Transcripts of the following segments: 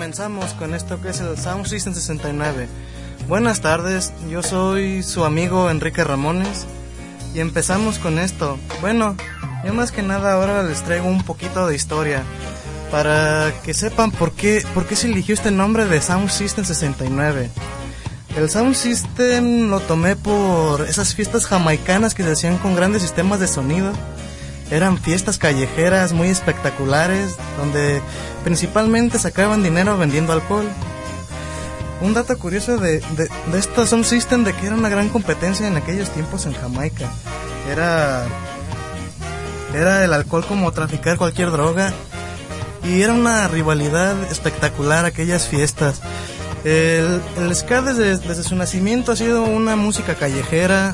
comenzamos con esto que es el Sound System 69. Buenas tardes, yo soy su amigo Enrique Ramones y empezamos con esto. Bueno, yo más que nada ahora les traigo un poquito de historia para que sepan por qué se eligió este nombre de Sound System 69. El Sound System lo tomé por esas fiestas jamaicanas que se hacían con grandes sistemas de sonido. Eran fiestas callejeras muy espectaculares, donde principalmente sacaban dinero vendiendo alcohol. Un dato curioso de estos Sound System, de que era una gran competencia en aquellos tiempos en Jamaica. Era el alcohol como traficar cualquier droga, y era una rivalidad espectacular aquellas fiestas. El ska desde su nacimiento ha sido una música callejera,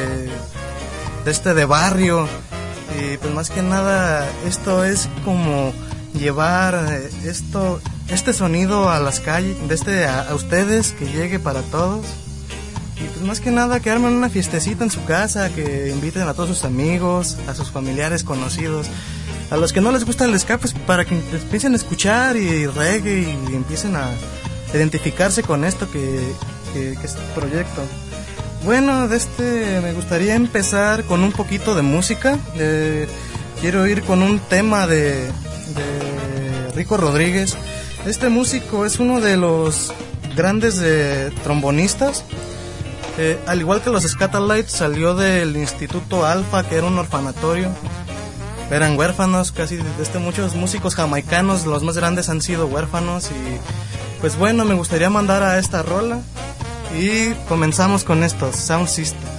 de barrio. Y pues más que nada esto es como llevar este sonido a las calles, a ustedes, que llegue para todos. Y pues más que nada que armen una fiestecita en su casa, que inviten a todos sus amigos, a sus familiares conocidos. A los que no les gusta el ska, pues para que empiecen a escuchar y reggae y empiecen a identificarse con esto que es este proyecto. Bueno, me gustaría empezar con un poquito de música. Quiero ir con un tema de Rico Rodríguez. Este músico es uno de los grandes trombonistas. Al igual que los Scatalites, salió del Instituto Alfa, que era un orfanatorio. Eran huérfanos, casi muchos músicos jamaicanos, los más grandes han sido huérfanos. Y pues bueno, me gustaría mandar a esta rola. Y comenzamos con estos Sound System.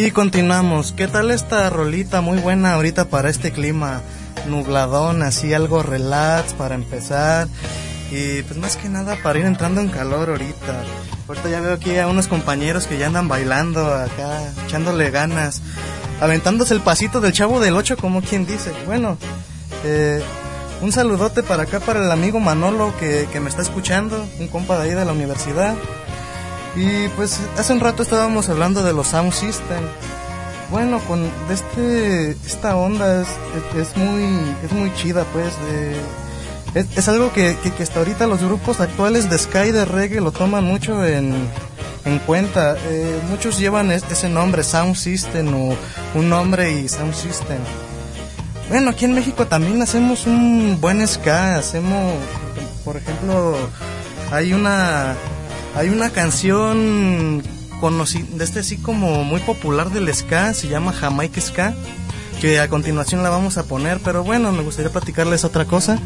Y continuamos. ¿Qué tal esta rolita? Muy buena ahorita para este clima nubladón, así algo relax para empezar. Y pues más que nada para ir entrando en calor ahorita. Ahorita ya veo aquí a unos compañeros que ya andan bailando acá, echándole ganas, aventándose el pasito del Chavo del Ocho, como quien dice. Bueno, un saludote para acá para el amigo Manolo que me está escuchando, un compa de ahí de la universidad. Y pues hace un rato estábamos hablando de los sound system. Bueno, con esta onda es muy chida, pues. Es algo que hasta ahorita los grupos actuales de ska y de reggae lo toman mucho en cuenta. Muchos llevan ese nombre, sound system, o un nombre y sound system. Bueno, aquí en México también hacemos un buen ska. Hacemos, por ejemplo, hay una canción conocida, así como muy popular del ska, se llama Jamaica Ska, que a continuación la vamos a poner, pero bueno, me gustaría platicarles otra cosa.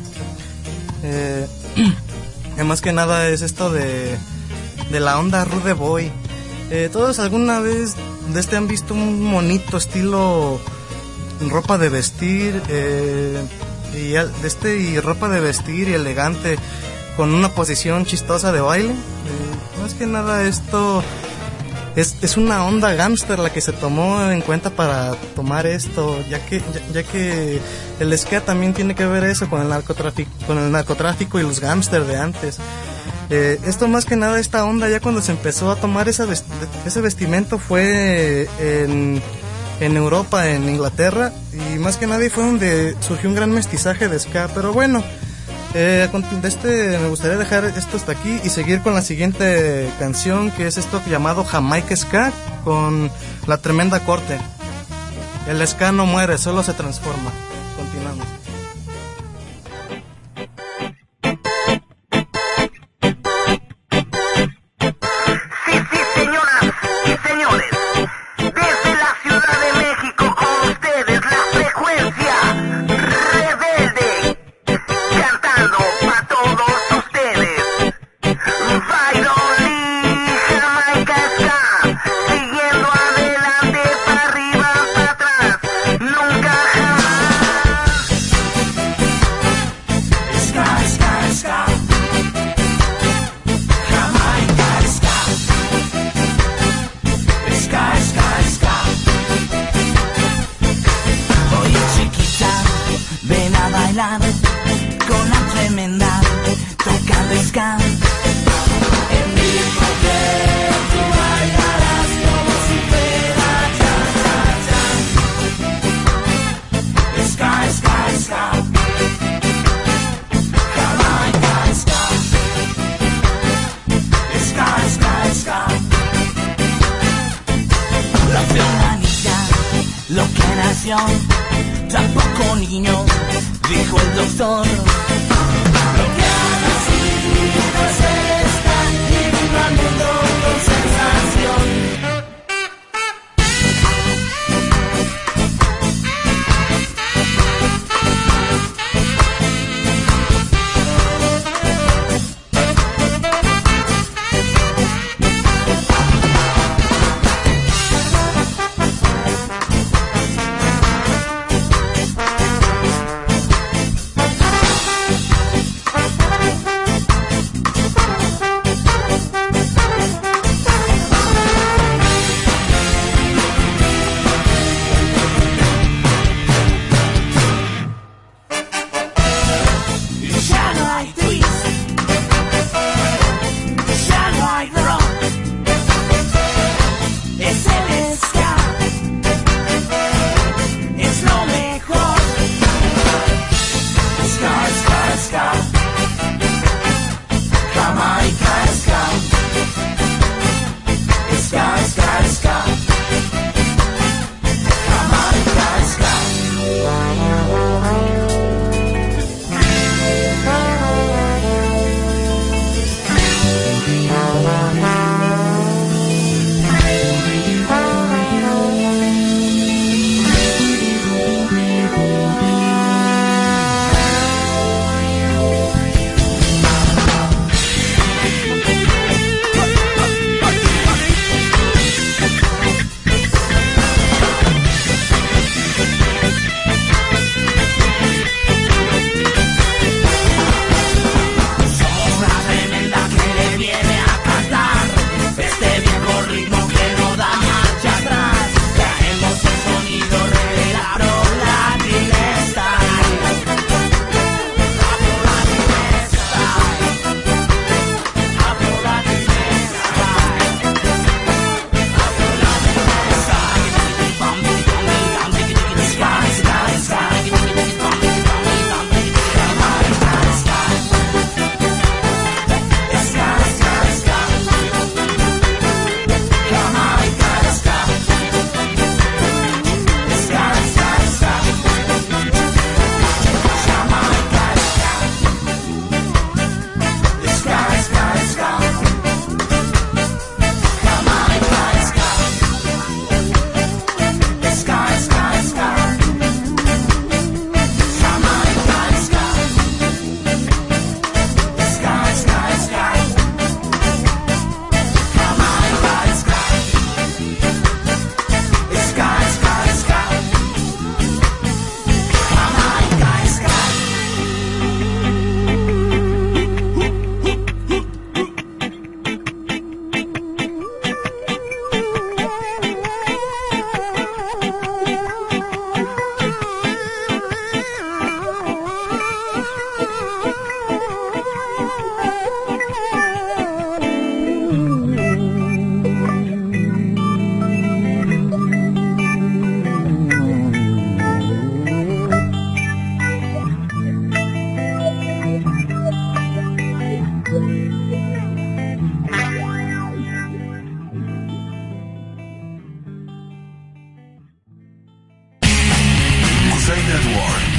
Más que nada es esto de la onda Rude Boy. Todos alguna vez han visto un monito estilo ropa de vestir, y ropa de vestir y elegante con una posición chistosa de baile. Más que nada esto es una onda gángster la que se tomó en cuenta para tomar esto, ya que el ska también tiene que ver eso con el narcotráfico y los gángsters de antes. Esto más que nada, esta onda ya cuando se empezó a tomar ese vestimento fue en Europa, en Inglaterra, y más que nada fue donde surgió un gran mestizaje de ska. Pero bueno, me gustaría dejar esto hasta aquí y seguir con la siguiente canción, que es esto llamado Jamaica Ska, con La Tremenda Corte. El ska no muere, solo se transforma. Continuamos. Sí, señoras y señores, desde la Ciudad de México con ustedes la frecuencia rebelde, cantando para todos ustedes, Byron Lee, Jamaica Ska, siguiendo adelante, para arriba, para atrás, nunca jamás. Ska, ska, ska, Jamaica Ska, ska, ska, ska. Oye chiquita, ven a bailar con la tremenda, tocando ska. En mi poder tú bailarás como si fuera cha, cha, cha. Ska, ska, ska, Jamaica Ska, ska, ska, ska. La finalidad, lo que nació, tampoco niño, dijo el doctor. Lo que ha nacido es esta, y vino al mundo con sensación.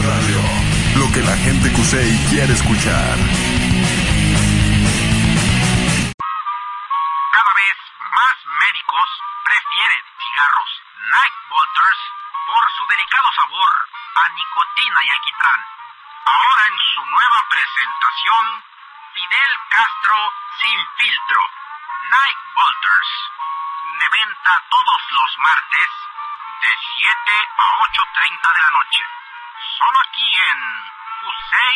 Radio. Lo que la gente Cusey quiere escuchar. Cada vez más médicos prefieren cigarros Night Bolters por su delicado sabor a nicotina y alquitrán. Ahora en su nueva presentación, Fidel Castro sin filtro. Night Bolters. De venta todos los martes de 7 a 8:30 de la noche. Solo aquí en Cusey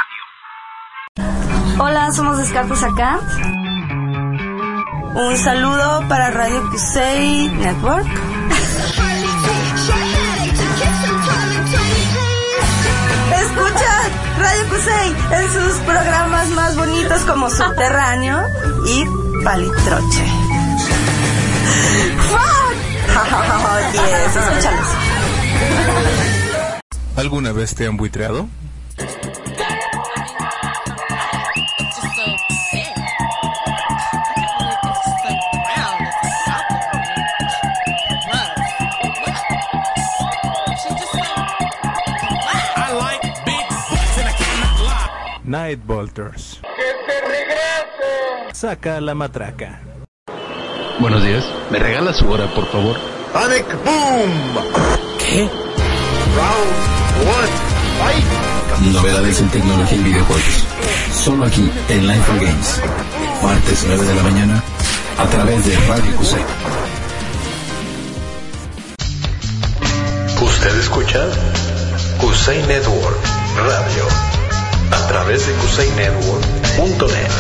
Radio. Hola, somos Descartes acá. Un saludo para Radio Cusey Network. Escucha Radio Cusey en sus programas más bonitos como Subterráneo y Palitroche. Yes, escúchalos. ¿Alguna vez te han buitreado? Night Bolters. Saca la matraca. Buenos días. ¿Me regala su hora, por favor? Panic Boom. ¿Qué? Round 1. Fight. Novedades en tecnología y videojuegos. Solo aquí en Life for Games. Martes 9 de la mañana a través de Radio Cusey. Usted escucha Cusey Network Radio a través de CuseyNetwork.net.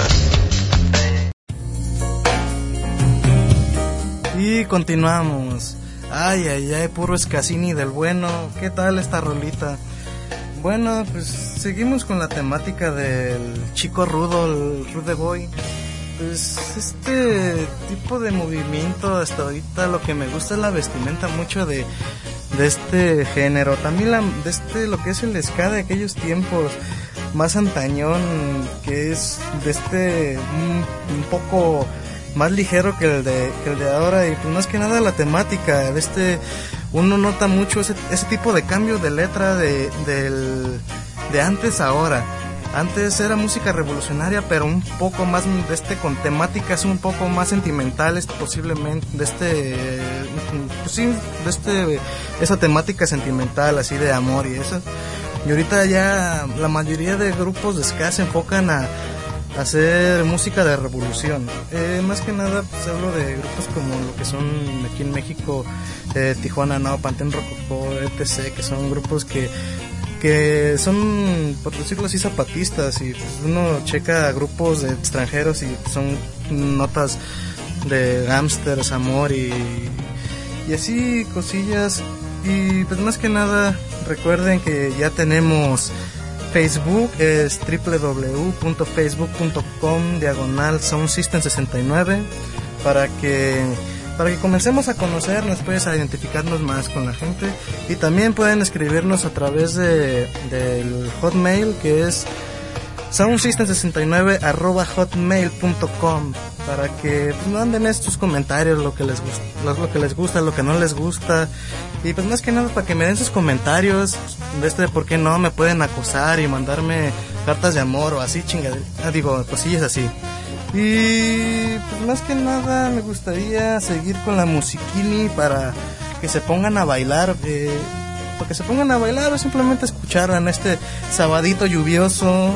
Y continuamos. Ay, puro Escasini del bueno. ¿Qué tal esta rolita? Bueno, pues seguimos con la temática del chico rudo, el Rude Boy. Pues este tipo de movimiento hasta ahorita lo que me gusta es la vestimenta mucho de este género. También lo que es el ska de aquellos tiempos, más antañón, que es de un poco más ligero que el de ahora. Y pues más que nada la temática de uno nota mucho ese tipo de cambio de letra de antes a ahora. Antes era música revolucionaria, pero un poco más con temáticas un poco más sentimentales, posiblemente esa temática sentimental así de amor y eso. Y ahorita ya la mayoría de grupos de ska se enfocan a hacer música de revolución. Más que nada pues hablo de grupos como lo que son aquí en México, Tijuana Now, Pantén Rococó, etc., que son grupos que son, por decirlo así, zapatistas. Y pues uno checa grupos de extranjeros y son notas de Gangsters, amor y así cosillas. Y pues más que nada recuerden que ya tenemos Facebook, es www.facebook.com/soundsystem69 para que comencemos a conocernos, pues a identificarnos más con la gente. Y también pueden escribirnos a través del Hotmail, que es soundsystem69@hotmail.com, para que pues manden estos comentarios, lo que les gusta, lo que no les gusta. Y pues más que nada para que me den sus comentarios por qué no me pueden acosar y mandarme cartas de amor o así cosillas así. Y pues más que nada me gustaría seguir con la musiquini para que se pongan a bailar, o simplemente escuchar en este sabadito lluvioso,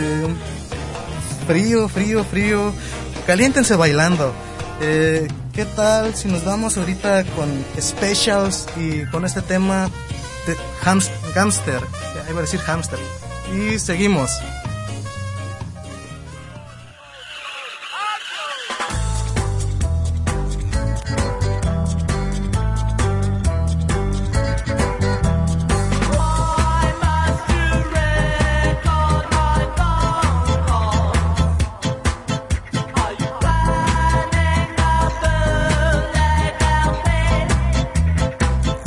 frío, caliéntense bailando. ¿Qué tal si nos vamos ahorita con Specials y con este tema de Hamster? Iba a decir Hamster. Y seguimos.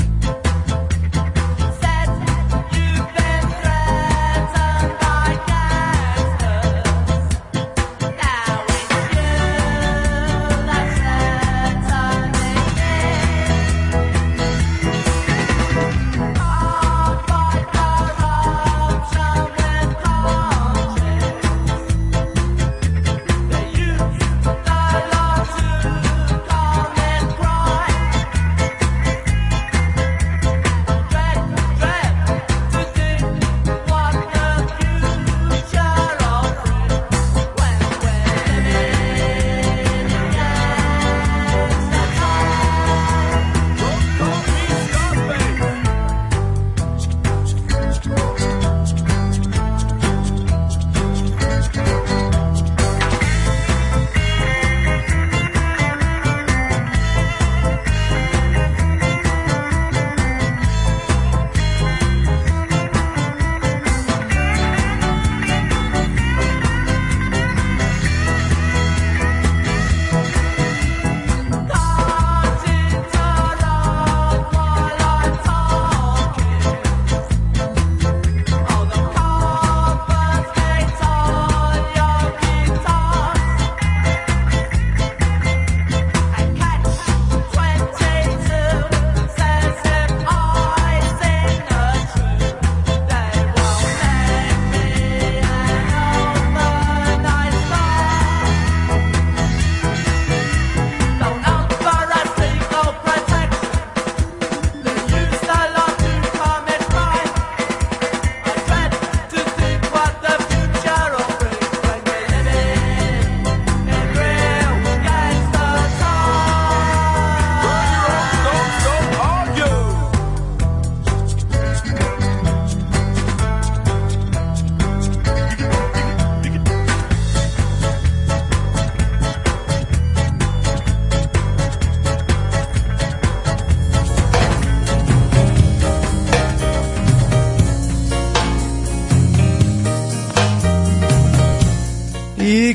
Said you've been threatened by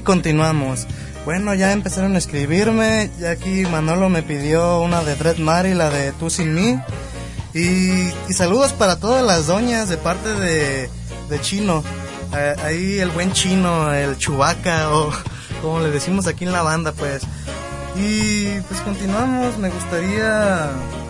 continuamos. Bueno, ya empezaron a escribirme. Ya aquí Manolo me pidió una de Dread Mari, la de Tú Sin Mí. Y saludos para todas las doñas de parte de Chino. Ahí el buen Chino, el Chubaca, o como le decimos aquí en la banda, pues. Y pues continuamos. Me gustaría...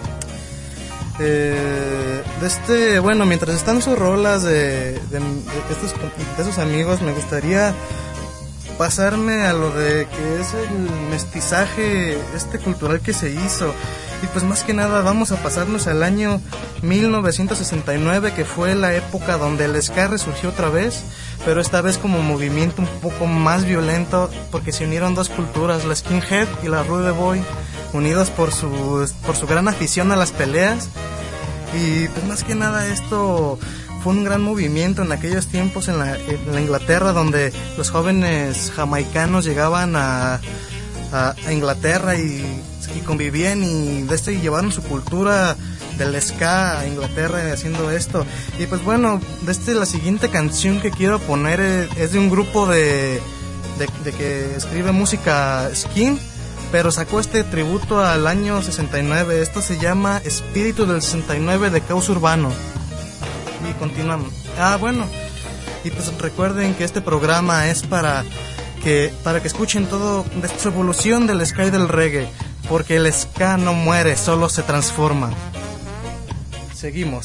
bueno, mientras están sus rolas de estos amigos, me gustaría pasarme a lo de que es el mestizaje cultural que se hizo. Y pues más que nada vamos a pasarnos al año 1969, que fue la época donde el ska resurgió otra vez, pero esta vez como movimiento un poco más violento, porque se unieron dos culturas, la skinhead y la rude boy, unidos por su gran afición a las peleas. Y pues más que nada esto fue un gran movimiento en aquellos tiempos en la Inglaterra, donde los jóvenes jamaicanos llegaban a Inglaterra y convivían y llevaron su cultura del ska a Inglaterra haciendo esto. Y pues bueno, la siguiente canción que quiero poner es de un grupo de que escribe música skin, pero sacó este tributo al año 69. Esto se llama Espíritu del 69 de Caos Urbano. Y continuamos. Bueno, y pues recuerden que este programa es para que escuchen todo de su evolución del ska y del reggae, porque el ska no muere, solo se transforma. Seguimos.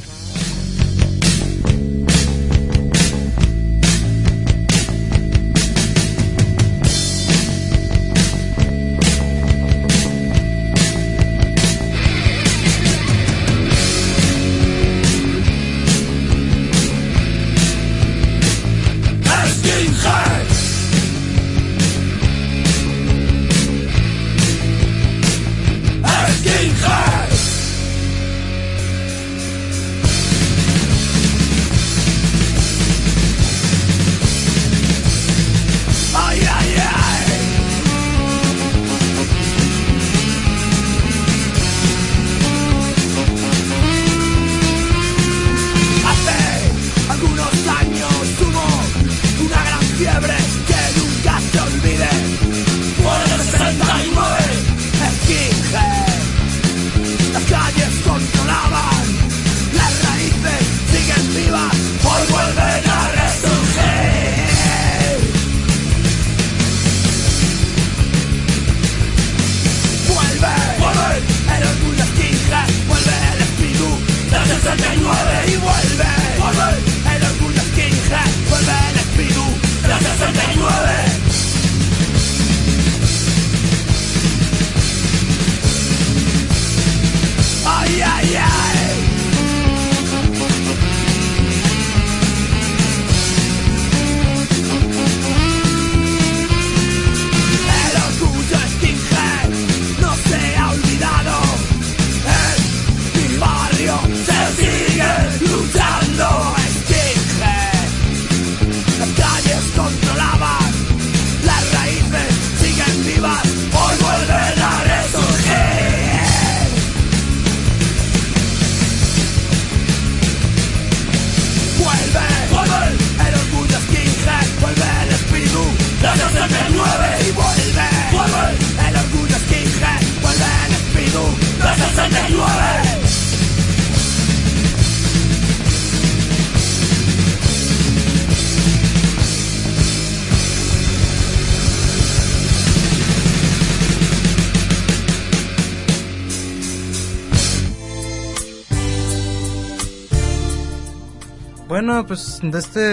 Bueno, pues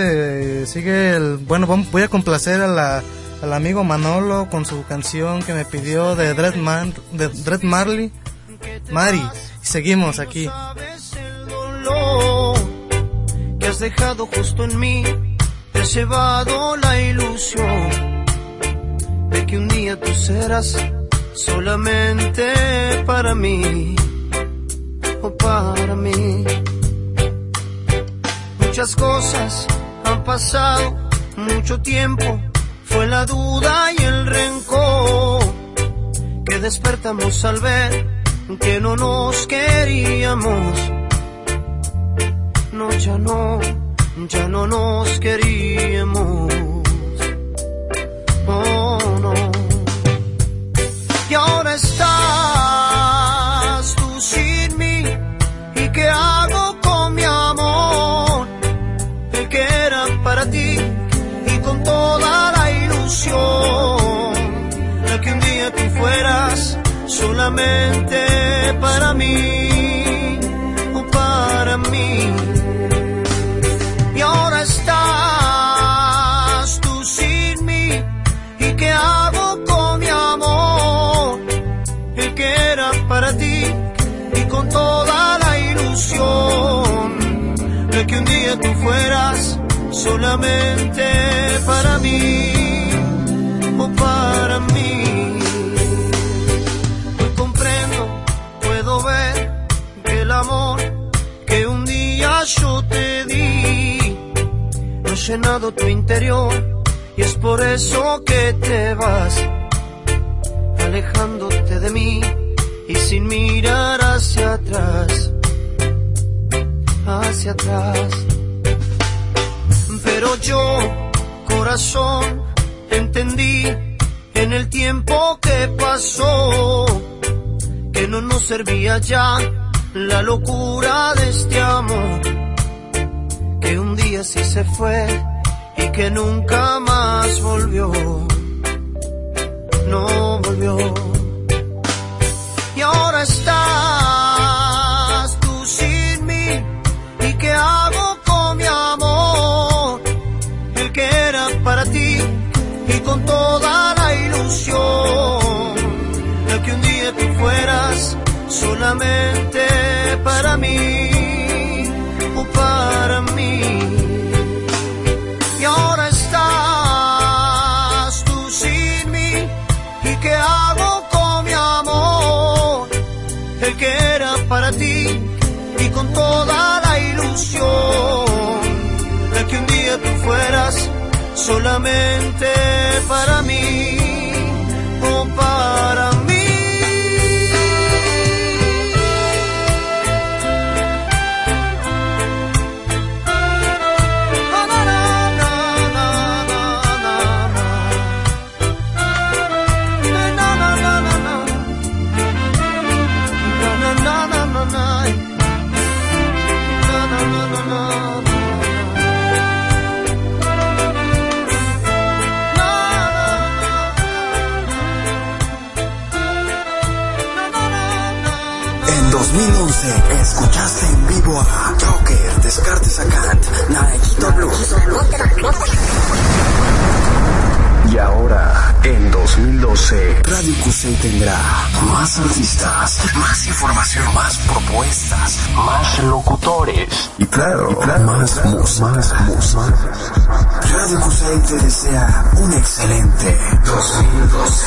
sigue voy a complacer al amigo Manolo con su canción que me pidió de Dread Mari. Y seguimos aquí. El dolor que has dejado justo en mí, te has llevado la ilusión de que un día tú serás solamente para mí o para mí. Muchas cosas han pasado, mucho tiempo, fue la duda y el rencor que despertamos al ver que no nos queríamos. No, ya no nos queríamos. que un día tú fueras solamente para mí o para mí. Hoy comprendo, puedo ver que el amor que un día yo te di no ha llenado tu interior, y es por eso que te vas alejándote de mí y sin mirar hacia atrás, hacia atrás. Pero yo, corazón, entendí en el tiempo que pasó que no nos servía ya la locura de este amor, que un día sí se fue y que nunca más volvió, no volvió. Y ahora estás tú sin mí, ¿y qué hago con mi amor? El que era para ti y con toda la ilusión, el que un día tú fueras solamente para mí o para mí. Y ahora estás tú sin mí, ¿y qué hago con mi amor? El que era para ti y con toda la ilusión, el que un día tú fueras solamente para mí o para mí. En 2011 escuchaste en vivo a Joker, Descartes a Kant, Naekito Blues. Y ahora, en 2012, Radio Kusei tendrá más artistas, más información, más propuestas, más locutores y claro, más música. Radio Kusei te desea un excelente 2012.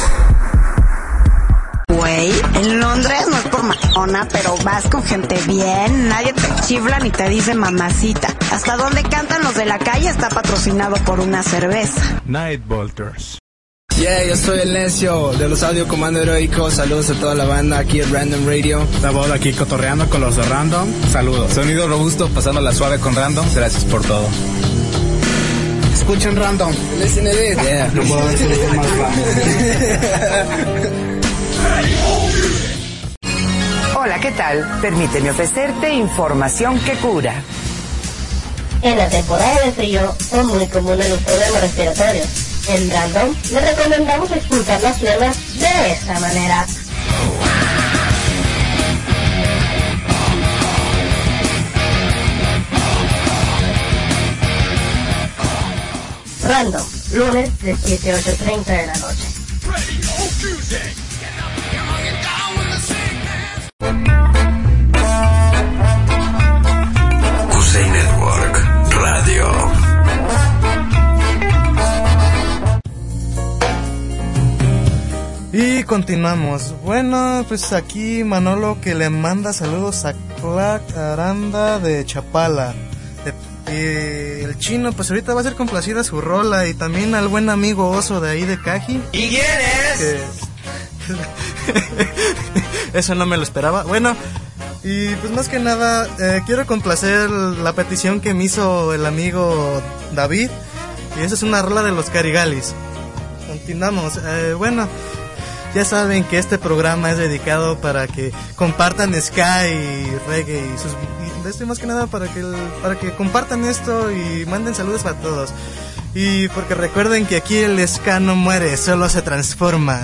Güey, en Londres no es por macona, pero vas con gente bien, nadie te chifla ni te dice mamacita. Hasta donde cantan los de la calle está patrocinado por una cerveza. Night Volters. Yeah, yo soy el Necio de los Audio Comando Heroico. Saludos a toda la banda aquí en Random Radio. La voz aquí cotorreando con los de Random. Saludos. Sonido robusto, pasando la suave con Random. Gracias por todo. Escuchen Random. Listen to this. Yeah. No puedo decir más rápido. Hola, ¿qué tal? Permíteme ofrecerte información que cura. En la temporada de frío son muy comunes los problemas respiratorios. En Random le recomendamos expulsar las piernas de esta manera. Random, lunes de 7 a 8:30 de la noche. Kusei Network Radio. Y continuamos. Bueno, pues aquí Manolo que le manda saludos a Clark Aranda de Chapala. El chino, pues ahorita va a ser complacida su rola. Y también al buen amigo Oso de ahí de Caji. ¿Y quién es? Eso no me lo esperaba. Bueno, y pues más que nada quiero complacer la petición que me hizo el amigo David. Y esa es una rola de los Carigalis. Continuamos. Bueno, ya saben que este programa es dedicado para que compartan ska y reggae y sus... más que nada para que compartan esto y manden saludos para todos. Y porque recuerden que aquí el ska no muere, solo se transforma.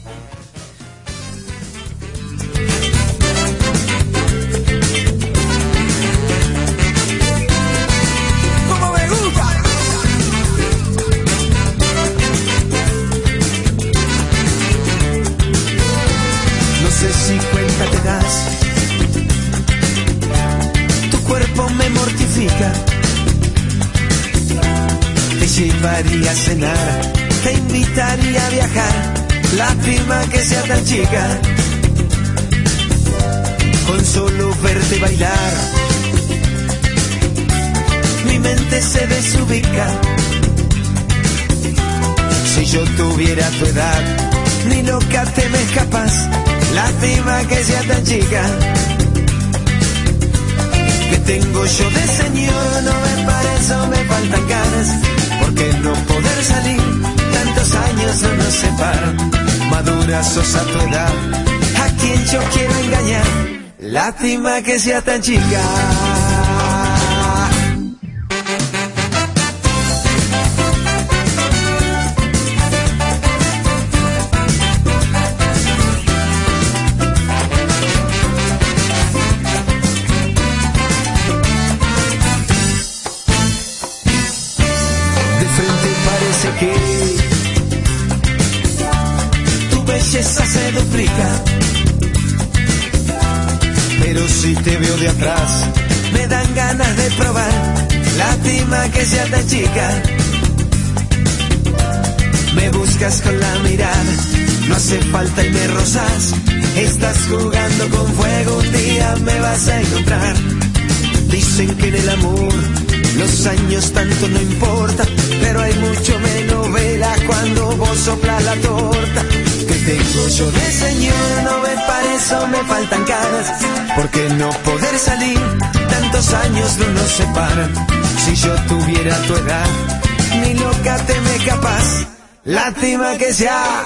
Si cuenta te das, tu cuerpo me mortifica. llevaría a cenar, te invitaría a viajar. Lástima que sea tan chica, con solo verte bailar, mi mente se desubica. Si yo tuviera tu edad, ni loca te me escapas. Lástima que sea tan chica. ¿Qué tengo yo de señor? No me parece, me faltan ganas. Porque no poder salir, tantos años no nos separan. Madura sos a tu edad, a quien yo quiero engañar. Lástima que sea tan chica. Belleza se duplica, pero si te veo de atrás me dan ganas de probar. Lástima que sea tan chica. Me buscas con la mirada, no hace falta y me rozas. Estás jugando con fuego, un día me vas a encontrar. Dicen que en el amor los años tanto no importan, pero hay mucho menos vela cuando vos soplas la torta. ¿Qué tengo yo de señor? No me parece, me faltan ganas. Porque no poder salir, tantos años no nos separan. Si yo tuviera tu edad, ni loca te me escapas. Lástima que sea.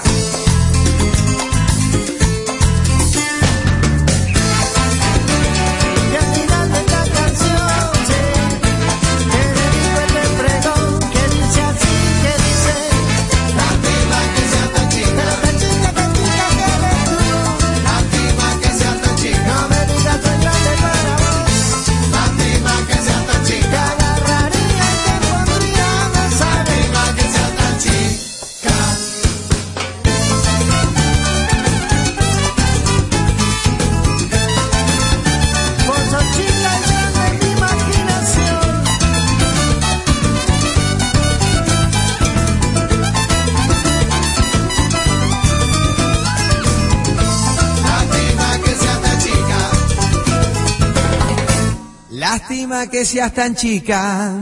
Lástima que seas tan chica.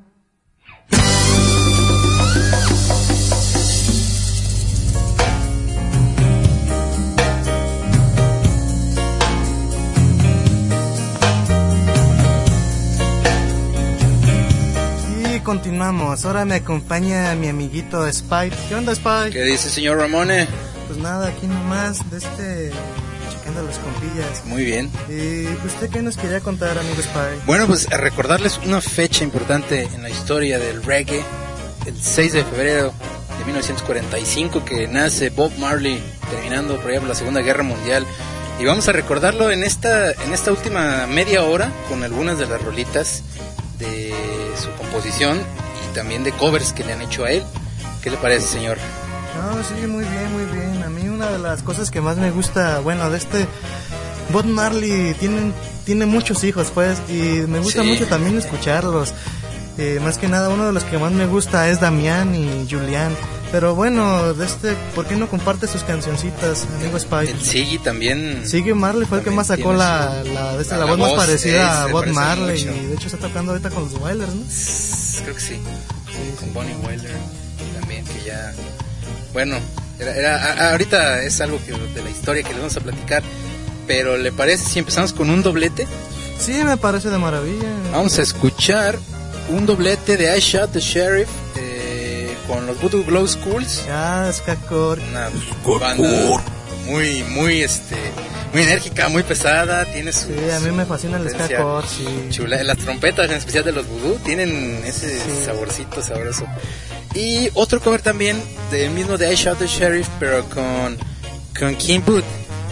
Y continuamos. Ahora me acompaña mi amiguito Spike. ¿Qué onda, Spike? ¿Qué dice, señor Ramone? Pues nada, aquí nomás checando las compillas. Muy bien. ¿Y usted qué nos quería contar, amigo Spike? Bueno, pues a recordarles una fecha importante en la historia del reggae. El 6 de febrero de 1945 que nace Bob Marley, terminando por allá la Segunda Guerra Mundial. Y vamos a recordarlo en esta última media hora con algunas de las rolitas de su composición y también de covers que le han hecho a él. ¿Qué le parece, señor? No, sí, muy bien, muy bien. A mí una de las cosas que más me gusta, bueno, de Bob Marley tiene muchos hijos, pues, y me gusta mucho también escucharlos. Más que nada, uno de los que más me gusta es Damián y Julián. Pero bueno, ¿por qué no comparte sus cancioncitas, amigo Spike? El Ziggy también. Ziggy Marley fue el que más sacó la voz más parecida a Bob Marley. Y de hecho está tocando ahorita con los Wailers, ¿no? Creo que sí. Con Bonnie Wailer también, que ya... Bueno, ahorita es algo de la historia que les vamos a platicar. Pero ¿le parece si empezamos con un doblete? Sí, me parece de maravilla. Vamos a escuchar un doblete de I Shot the Sheriff con los Voodoo Glow Skulls. Skacore. Una banda muy enérgica, muy pesada. Tiene su. Sí, a mí me fascina el Skacore. Sí. Chula. Las trompetas, en especial de los Voodoo, tienen ese saborcito sabroso. Y otro cover también del mismo de I Shot the Sheriff, pero con Kim Booth.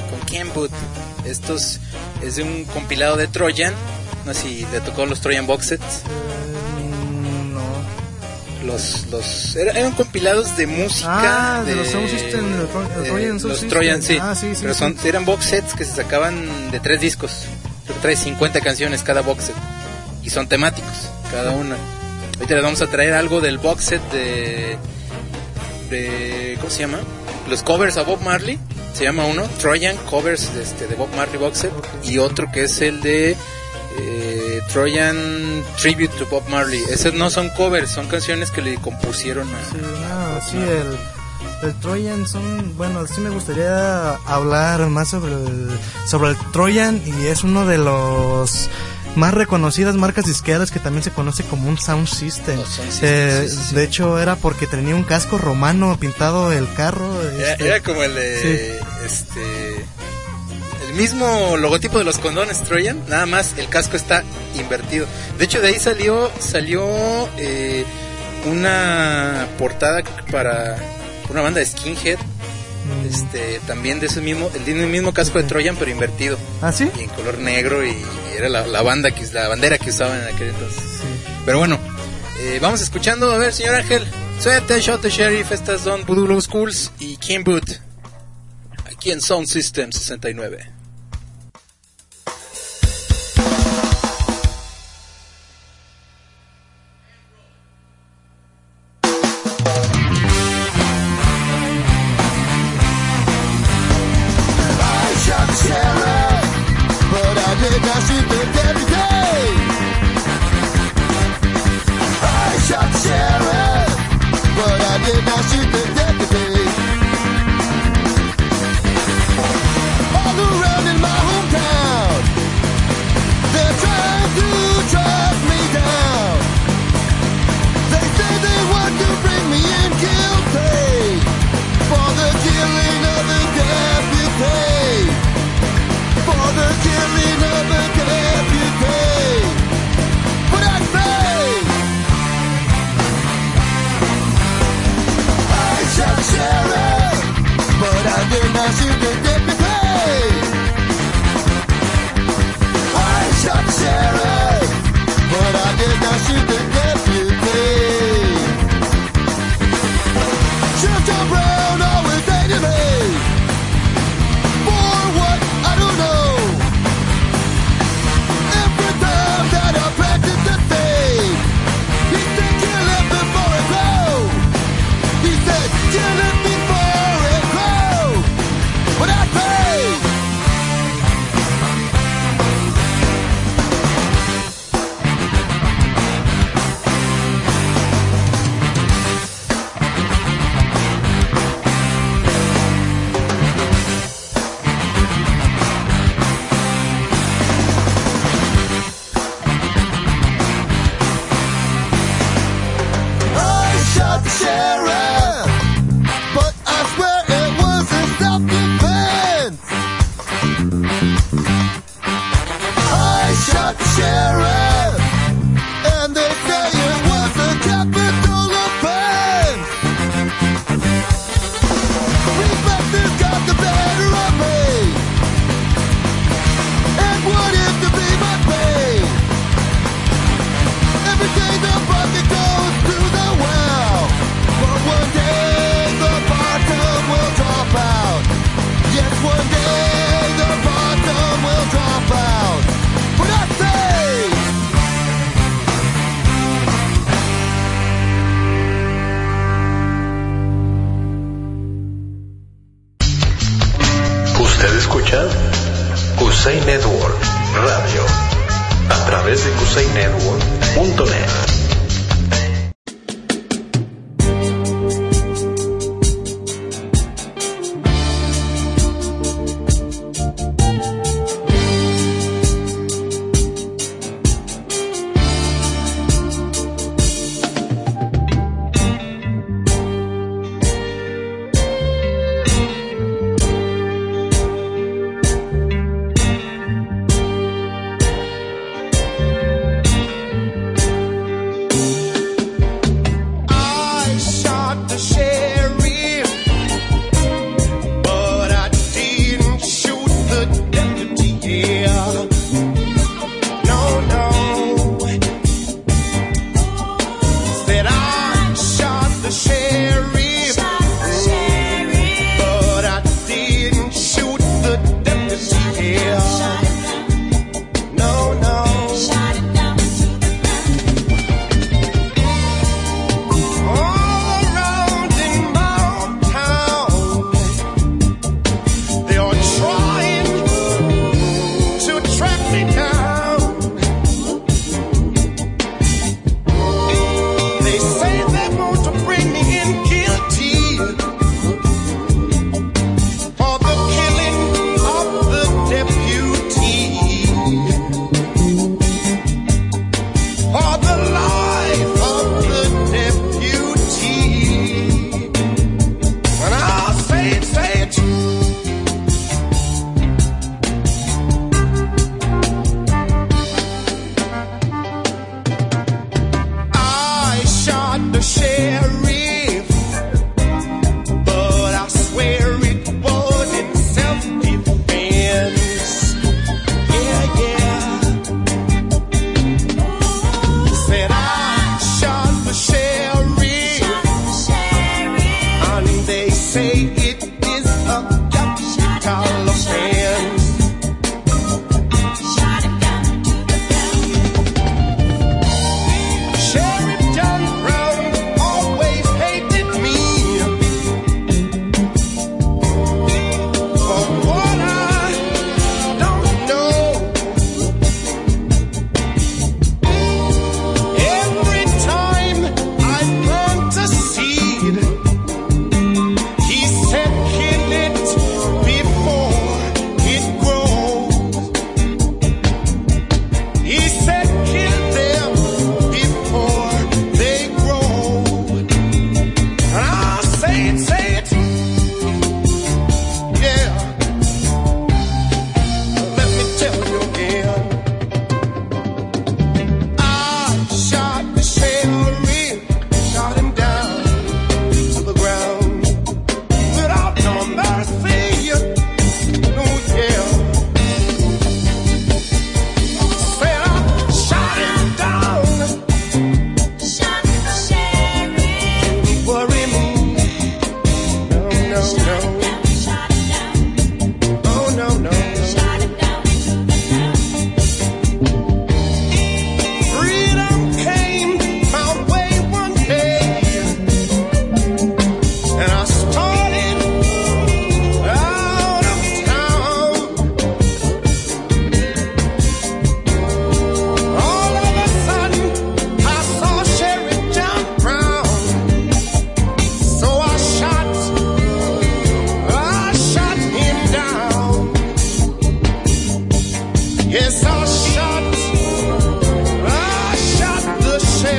Estos es de un compilado de Trojan. No sé si le tocó los Trojan Box Sets. No. Eran compilados de música. De los Sound System, los Trojan, sí. Pero eran box sets que se sacaban de 3 discos. Creo que trae 50 canciones cada box set. Y son temáticos, cada una. Ahorita les vamos a traer algo del box set de ¿cómo se llama? Los covers a Bob Marley. Se llama uno Trojan Covers de Bob Marley box set, y otro que es el de Trojan Tribute to Bob Marley. Esos no son covers, son canciones que le compusieron a... Sí, el Trojan son... Bueno, sí me gustaría hablar más sobre el Trojan, y es uno de los más reconocidas marcas disqueras que también se conoce como un Sound System. De hecho, era porque tenía un casco romano pintado el carro. Era como el de... el mismo logotipo de los condones Trojan, nada más el casco está invertido. De hecho, de ahí salió una portada para una banda de Skinhead, también de ese mismo, el mismo casco de Trojan, pero invertido. ¿Ah, sí? Y en color negro, y era la bandera que usaban en aquel entonces. Sí. Pero bueno, vamos escuchando, a ver, señor Ángel, suéltate Shot the Sheriff, estas son Voodoo Low Schools y Kim Boot, aquí en Sound System 69.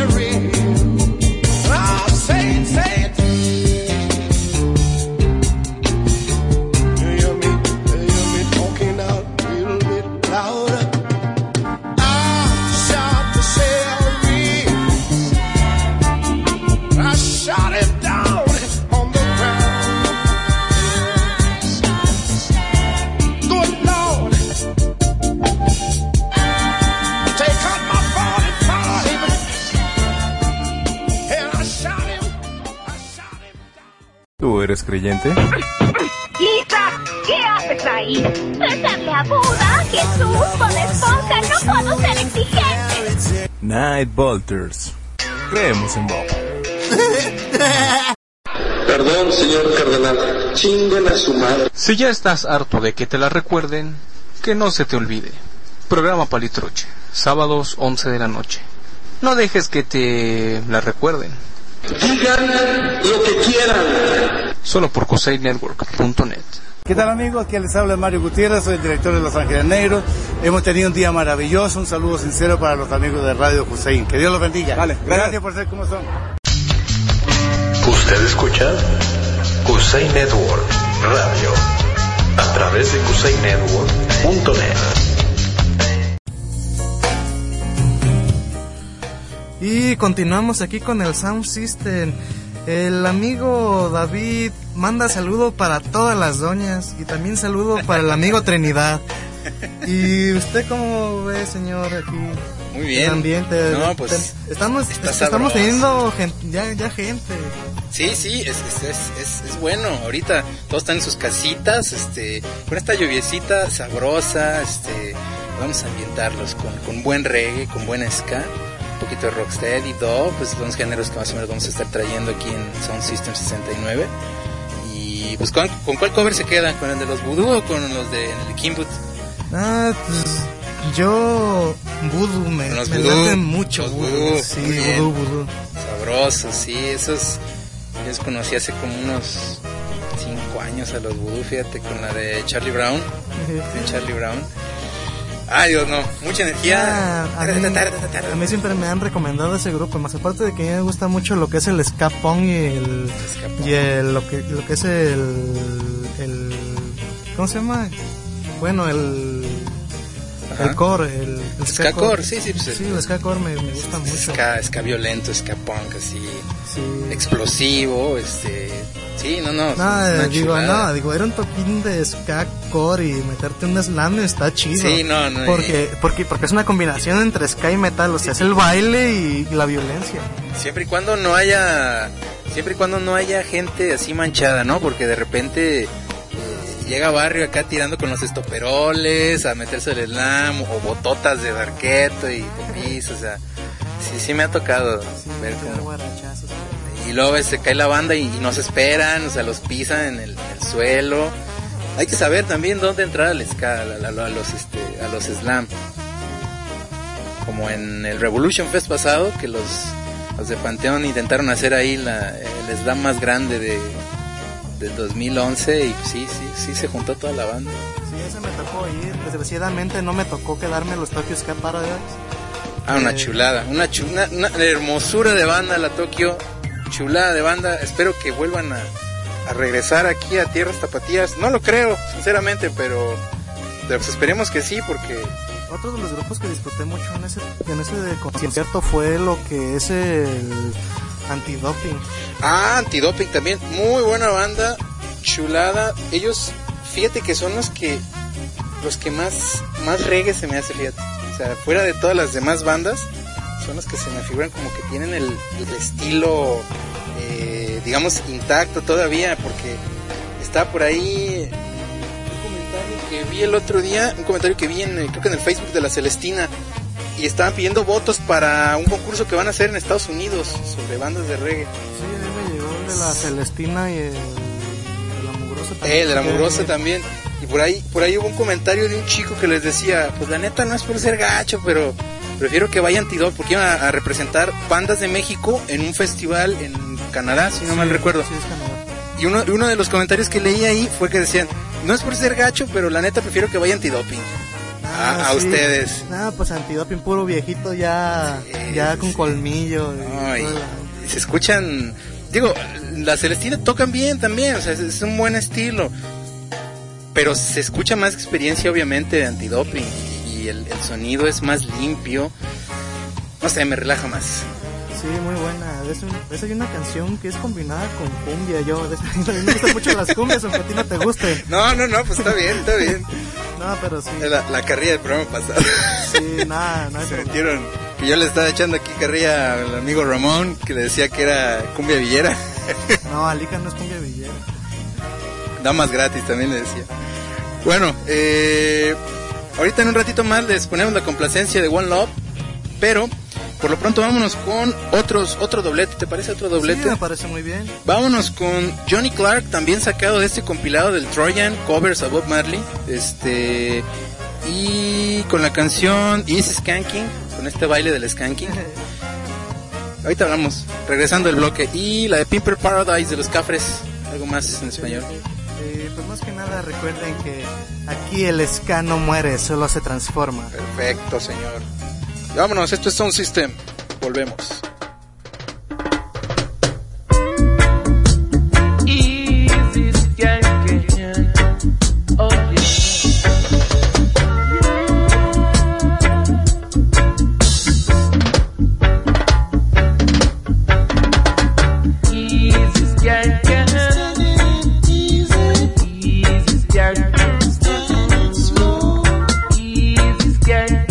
real. Oh, say it, say it. You hear me talking out a little bit louder. I shot the sheriff. I shot him down on the ground. Good Lord, take out my 45 and I shot him. ¿Tú eres creyente? Lisa, ¿qué haces ahí? Rezarle a Buda, Jesús, Bob Esponja, no puedo ser exigente. Night Volters. Creemos en Bob. Perdón, señor cardenal, chinguen a su madre. Si ya estás harto de que te la recuerden, que no se te olvide. Programa Palitroche, sábados 11 de la noche. No dejes que te la recuerden. Digan lo que quieran. Solo por CuseyNetwork.net. ¿Qué tal, amigos? Aquí les habla Mario Gutiérrez, soy el director de Los Ángeles Negros. Hemos tenido un día maravilloso, un saludo sincero para los amigos de Radio Hussein. Que Dios los bendiga. Vale, gracias por ser como son. Usted escucha Hussein Network Radio a través de CuseyNetwork.net. Y continuamos aquí con el Sound System. El amigo David manda saludo para todas las doñas y también saludo para el amigo Trinidad. ¿Y usted cómo ve, señor, aquí? Muy bien. El ambiente. No, pues estamos teniendo ya gente. Sí, es bueno. Ahorita todos están en sus casitas, con esta lluviecita sabrosa, vamos a ambientarlos con buen reggae, con buen ska, un poquito de rocksteady, dub, pues son los géneros que más o menos vamos a estar trayendo aquí en Sound System 69. Y pues ¿con cuál cover se queda? ¿Con el de los Voodoo o con los de Kimbut? Pues yo Voodoo me late mucho. Voodoo, sí, Voodoo. Sabrosos, sí, esos yo los conocí hace como unos 5 años a los Voodoo, fíjate, con la de Charlie Brown. Ay, Dios, no, mucha energía. A mí siempre me han recomendado ese grupo, más aparte de que a mí me gusta mucho lo que es el ska punk lo que es el ¿cómo se llama? Bueno, el core, el ska core, sí, pues el ska core me gusta mucho. Ska violento, ska punk, así, explosivo, sí, no, era un toquín de ska core y meterte un slam está chido. Sí, no. Porque es una combinación entre ska y metal, o sea, es el baile y la violencia. Siempre y cuando no haya gente así manchada, ¿no? Porque de repente llega Barrio acá tirando con los estoperoles a meterse el slam o bototas de barqueto y de piso, o sea, sí me ha tocado ver cómo. Y luego se cae la banda y nos esperan, o sea, los pisan en el suelo. Hay que saber también dónde entrar al ska, a los slam. Como en el Revolution Fest pasado, que los de Panteón intentaron hacer ahí el slam más grande del 2011 y sí se juntó toda la banda. Sí, ese me tocó ir, desgraciadamente no me tocó quedarme en los Tokyo Ska Paradise. Una chulada, una hermosura de banda la Tokyo, chulada de banda. Espero que vuelvan a regresar aquí a tierras tapatías. No lo creo, sinceramente, pero pues esperemos que sí, porque otro de los grupos que disfruté mucho en ese concierto fue lo que es el Antidoping. Antidoping también, muy buena banda, chulada. Ellos, fíjate que son los que más reggae se me hace, fíjate. O sea, fuera de todas las demás bandas, son los que se me figuran como que tienen el estilo, digamos, intacto todavía, porque está por ahí un comentario que vi el otro día, creo que en el Facebook de la Celestina, y estaban pidiendo votos para un concurso que van a hacer en Estados Unidos sobre bandas de reggae. Sí, a mí me llegó el de la Celestina y el de la Mugrosa también. El de la Mugrosa también. Y por ahí hubo un comentario de un chico que les decía, pues la neta no es por ser gacho, pero prefiero que vaya Antidoping, porque iban a representar bandas de México en un festival en Canadá, si no mal recuerdo. Sí, es Canadá. Y uno de los comentarios que leí ahí fue que decían, no es por ser gacho, pero la neta prefiero que vaya Antidoping. a ustedes. Pues antidoping puro viejito ya con colmillo. Se escuchan, digo, la Celestina tocan bien también, o sea, es un buen estilo, pero se escucha más experiencia obviamente de antidoping y el sonido es más limpio, no sé, me relaja más. Sí, muy buena. Esa hay una canción que es combinada con cumbia. A mí me gustan mucho las cumbias, aunque a ti no te guste. No, pues está bien. No, pero sí. La carrilla del programa pasado. Sí, nada. Se metieron. Que yo le estaba echando aquí carrilla al amigo Ramón, que le decía que era cumbia villera. No, Alica no es cumbia villera. Damas gratis también le decía. Bueno, ahorita en un ratito más les ponemos la complacencia de One Love, pero por lo pronto vámonos con otro doblete. ¿Te parece otro doblete? Sí, me parece muy bien. Vámonos con Johnny Clark, también sacado de este compilado del Trojan, covers a Bob Marley. Y con la canción Easy Skanking, con este baile del skanking. Ahorita hablamos, regresando el bloque. Y la de Pimper Paradise de los Cafres, algo más en español. Pues más que nada recuerden que aquí el ska no muere, solo se transforma. Perfecto, señor. Vámonos, esto es Sound System. Volvemos. Easy skanking. Oh yeah. Easy skanking. Easy skanking. Easy skanking.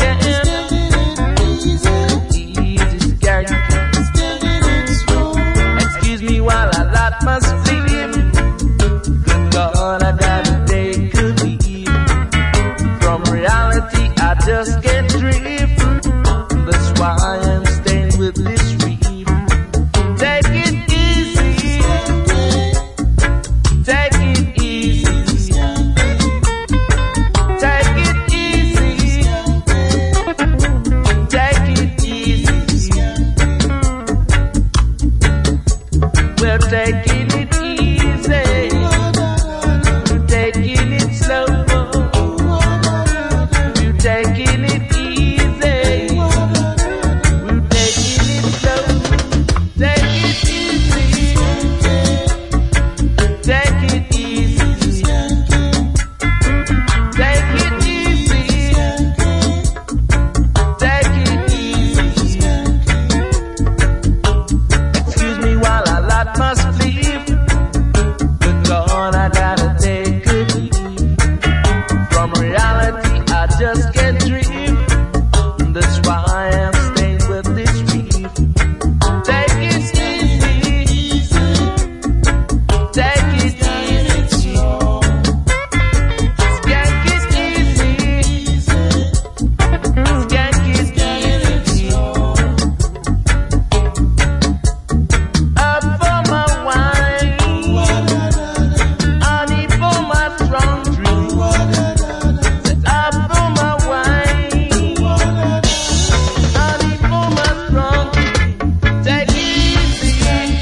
Excuse me while I light my sleep. Good God, I gotta take a leave. From reality, I just can't drift. That's why I'm staying with this reef. Take it easy. Take it easy. Take it easy. Take it easy. We're taking it easy. We're taking it slow. We're taking it easy. We're taking it slow. Take it easy. Take it easy. Take it easy. Take it easy. Excuse me while I light my sleep. Good God, I gotta take a leave. From reality, I just can't dream. That's why I'm staying with this reef. Take it easy. Take it easy. Skank it easy. Skank it easy. Up for my wine, honey for my strong drink. Up for my wine, honey for my strong drink. Take it easy,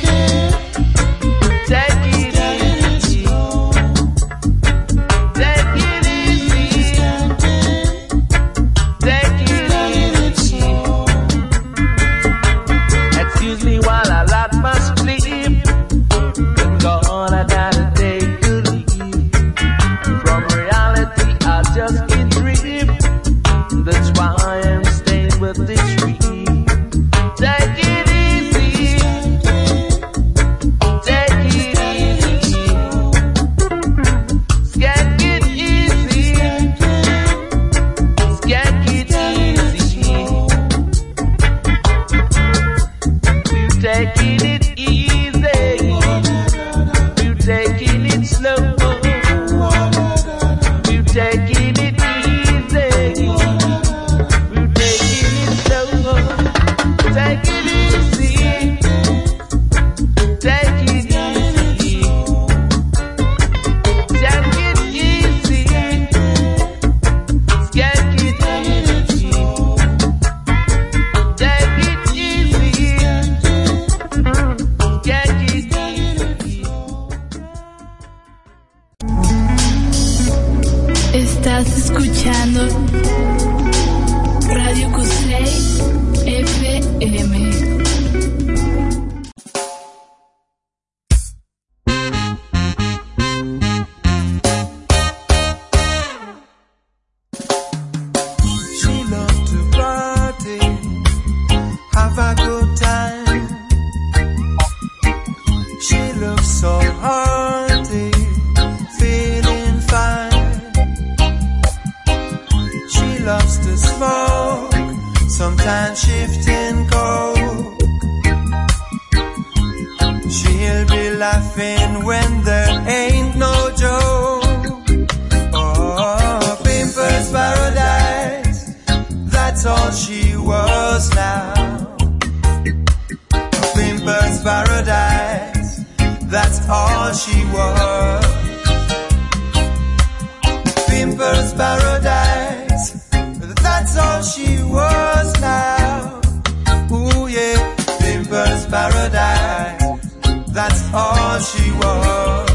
take it easy, take it easy, take it easy. Excuse me while I light my sleep. Good God, I gotta take a leave. From reality, I just can't dream. That's why I'm staying with this reef. Take it easy. Take it easy. Skank it easy. Skank it easy. You taking it easy. You taking it slow. You taking it easy. You taking it slow. Take it easy. Take it easy. Take it easy. Skank it easy. Take it easy. and shifting cold. She'll be laughing when there ain't no joke. Oh, Pimper's Paradise, that's all she was now. Pimper's Paradise, that's all she was. Pimper's Paradise, that's all she was now. Ooh yeah, Pimper's Paradise, that's all she was.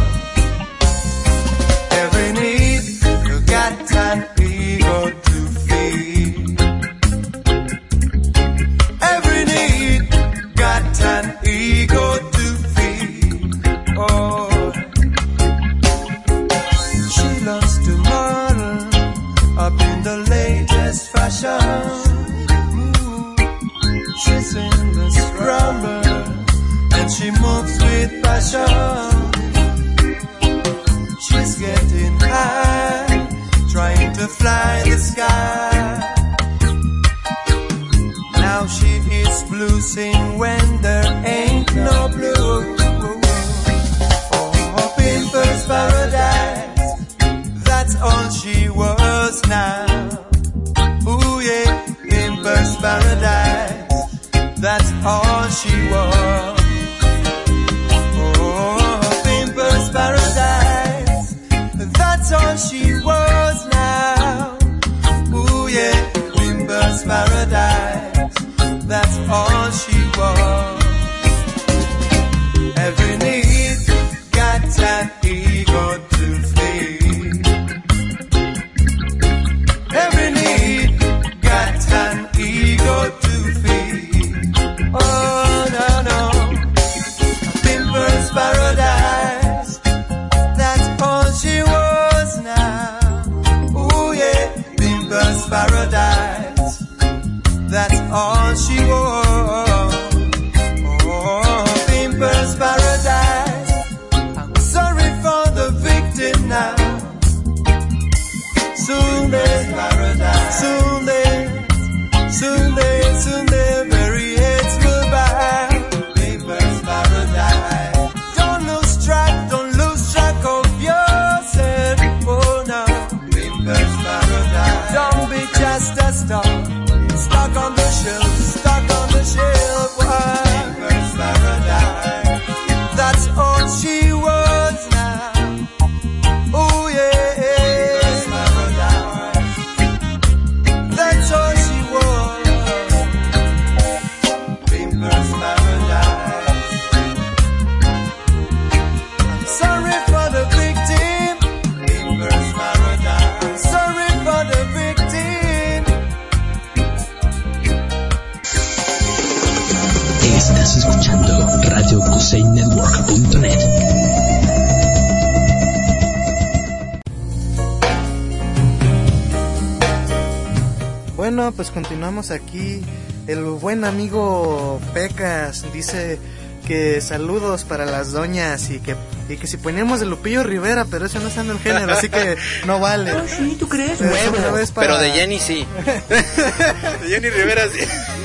Every need you got an ego to feed. Every need got an ego to feed. Oh, she loves to model up in the latest fashion. Ooh, she's in the scramble and she moves with passion. She's getting high, trying to fly the sky. Now she is bluesing when there ain't no blue. Oh, Pimper's Paradise, that's all she was now. Ooh yeah, Pimper's Paradise, that's all she was. Pimper's Paradise, that's all she was now. Ooh yeah, Pimper's Paradise, that's all she was. Every need got an ego to feed. Every need got an ego to feed. Oh no no, Pimper's Paradise, that's all she was now. Ooh yeah, Pimper's Paradise, that's all she was. Oh, Pimper's Paradise, I'm sorry for the victim now. Soon their paradise, soon their very heads will bow. Pimper's Paradise, don't lose track of yourself. Oh no, Pimper's Paradise, don't be just a star, stuck on the shelf. Why? Pimper's Paradise, that's all she was now. Oh yeah, Pimper's Paradise, that's all she was. Pimper's Paradise, I'm sorry for the victim. Pimper's Paradise, I'm sorry for the victim. Estás escuchando RadioCuseyNetwork.net. Bueno, pues continuamos aquí. El buen amigo Pecas dice que saludos para las doñas y que si ponemos de Lupillo Rivera, pero eso no está en el género, así que no vale. Oh, sí, ¿tú crees? Pero de Jenny sí. De Jenny Rivera sí.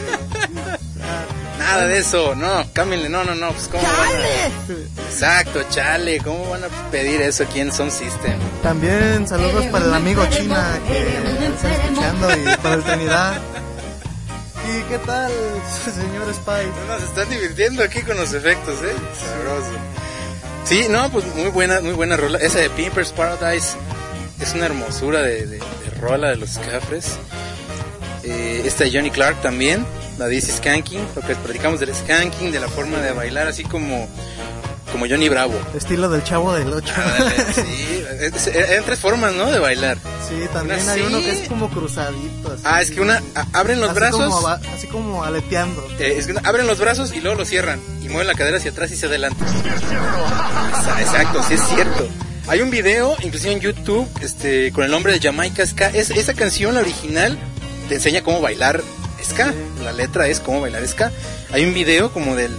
Nada de eso, no, cámbienle, no, pues cómo ¡Chale! Exacto, chale, ¿cómo van a pedir eso aquí en Sound System? También saludos para el amigo China que está escuchando y para el Trinidad. ¿Y qué tal, señor Spy? Nos están divirtiendo aquí con los efectos, sabroso. Sí, no, pues muy buena rola. Esa de Pimper's Paradise es una hermosura de rola de los Cafres. Esta de Johnny Clark también. La dice Skanking, lo que platicamos del Skanking, de la forma de bailar así como Johnny Bravo. Estilo del Chavo del 8. Sí, eran tres formas, ¿no? De bailar. Sí, también hay uno que es como cruzadito. Así. Es que abren los brazos. Así como aleteando. Es que abren los brazos y luego los cierran. Y mueven la cadera hacia atrás y hacia adelante. Exacto, sí es cierto. Hay un video, inclusive en YouTube, con el nombre de Jamaica Ska. Esa canción, la original, te enseña cómo bailar ska. La letra es cómo bailar ska. Hay un video como del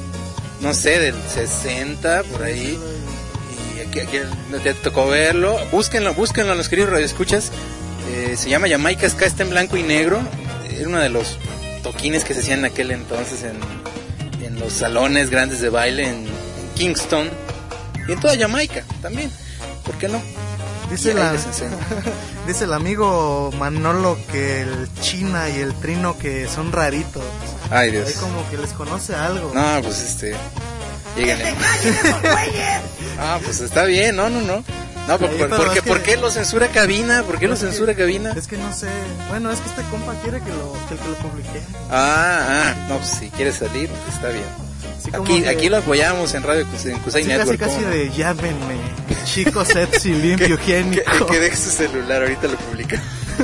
60 por ahí, y aquí te tocó verlo. Búsquenlo los queridos radioescuchas. Se llama Jamaica Ska, está en blanco y negro. Era uno de los toquines que se hacían en aquel entonces en los salones grandes de baile en Kingston y en toda Jamaica también. ¿Por qué no? Dice el amigo Manolo que el China y el Trino que son raritos. Ay, Dios. Ahí como que les conoce algo. No, pues lléguenle. Ah, pues está bien, no. No, ¿por qué lo censura Cabina? ¿Por qué lo censura Cabina? Es que no sé. Bueno, es que este compa quiere que lo publique. No, pues si quiere salir, está bien. Aquí lo apoyamos en Radio Cusey Network. Casi de llámenme, chico sexy, limpio, higiénico. Que deje su celular, ahorita lo publica.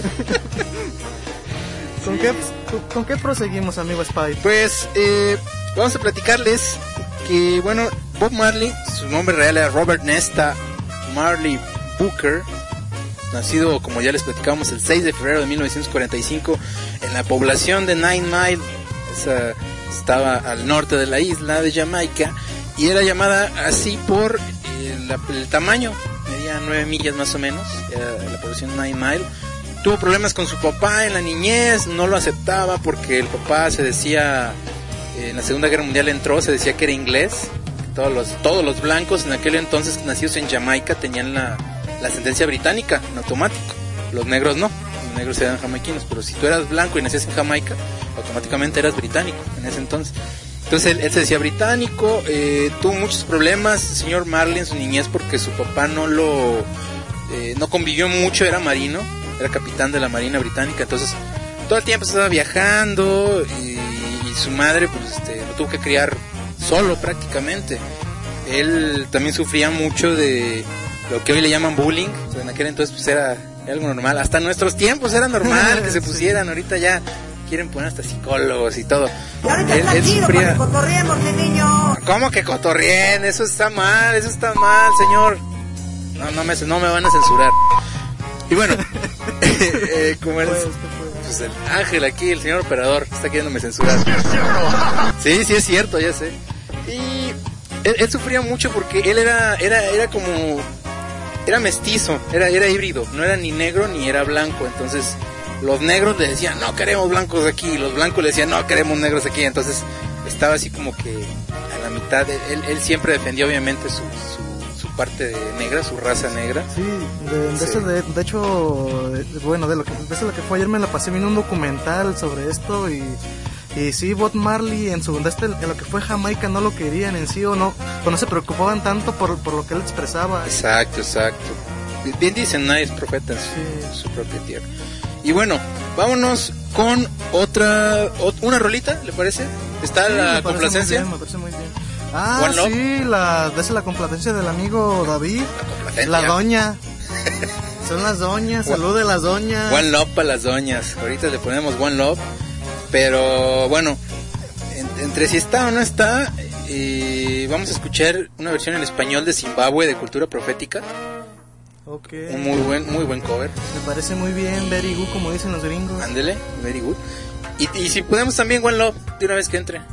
¿Con qué proseguimos, amigo Spy? Pues vamos a platicarles que, bueno, Bob Marley, su nombre real era Robert Nesta Marley Booker, nacido, como ya les platicamos, el 6 de febrero de 1945 en la población de Nine Mile. Esa estaba al norte de la isla de Jamaica y era llamada así por el tamaño, medía 9 millas más o menos, era la población Nine Mile. Tuvo problemas con su papá en la niñez, no lo aceptaba porque el papá se decía, en la Segunda Guerra Mundial entró, se decía que era inglés. Todos los blancos en aquel entonces nacidos en Jamaica tenían la ascendencia británica en automático, los negros no. Los negros eran jamaiquinos, pero si tú eras blanco y nacías en Jamaica, automáticamente eras británico en ese entonces. Entonces él se decía británico, tuvo muchos problemas el señor Marley en su niñez porque su papá no convivió mucho, era marino, era capitán de la Marina Británica, entonces todo el tiempo estaba viajando y su madre pues lo tuvo que criar solo prácticamente. Él también sufría mucho de lo que hoy le llaman bullying, o sea, en aquel entonces pues era algo normal, hasta en nuestros tiempos era normal que se pusieran, ahorita ya quieren poner hasta psicólogos y todo. Él sufría. ¿Cómo que cotorrien? Eso está mal, señor. No me van a censurar. Y bueno, como eres, pues el ángel aquí, el señor operador, está queriéndome censurar. Sí, es cierto, ya sé. Y él sufría mucho porque él era como, era mestizo, era híbrido, no era ni negro ni era blanco. Entonces los negros le decían no queremos blancos aquí, y los blancos le decían no queremos negros aquí. Entonces estaba así como que a la mitad. Él siempre defendió obviamente su parte negra, su raza negra. Sí, de hecho, bueno, de lo que fue ayer me la pasé viendo un documental sobre esto y sí, Bob Marley en lo que fue Jamaica no lo querían en sí o no se preocupaban tanto por lo que él expresaba. Exacto. Bien dicen, nadie es profeta en su propia tierra. Y bueno, vámonos con una rolita, ¿le parece? ¿Está la complacencia? Me parece muy bien. Sí, la complacencia del amigo David. La doña. Son las doñas, salud de las doñas. One Love para las doñas. Ahorita le ponemos One Love. Pero bueno, entre si está o no está, vamos a escuchar una versión en español de Zimbabue de Cultura Profética. Okay. Un muy buen cover. Me parece muy bien, very good, como dicen los gringos. Ándele, very good. Y si podemos también One Love, de una vez que entre.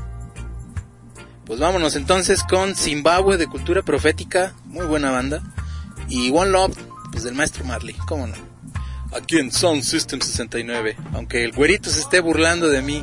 Pues vámonos entonces con Zimbabue de Cultura Profética, muy buena banda. Y One Love, pues del maestro Marley, cómo no. Aquí en Sound System 69, aunque el güerito se esté burlando de mí.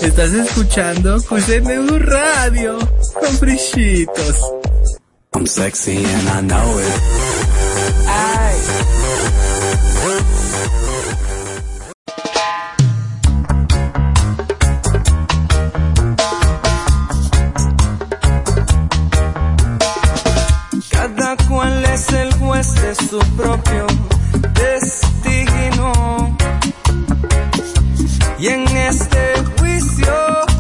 Estás escuchando QCNU Radio con Frischitos. I'm sexy and I know it. Ay. Cada cual es el juez de su propio destino. Y en este juicio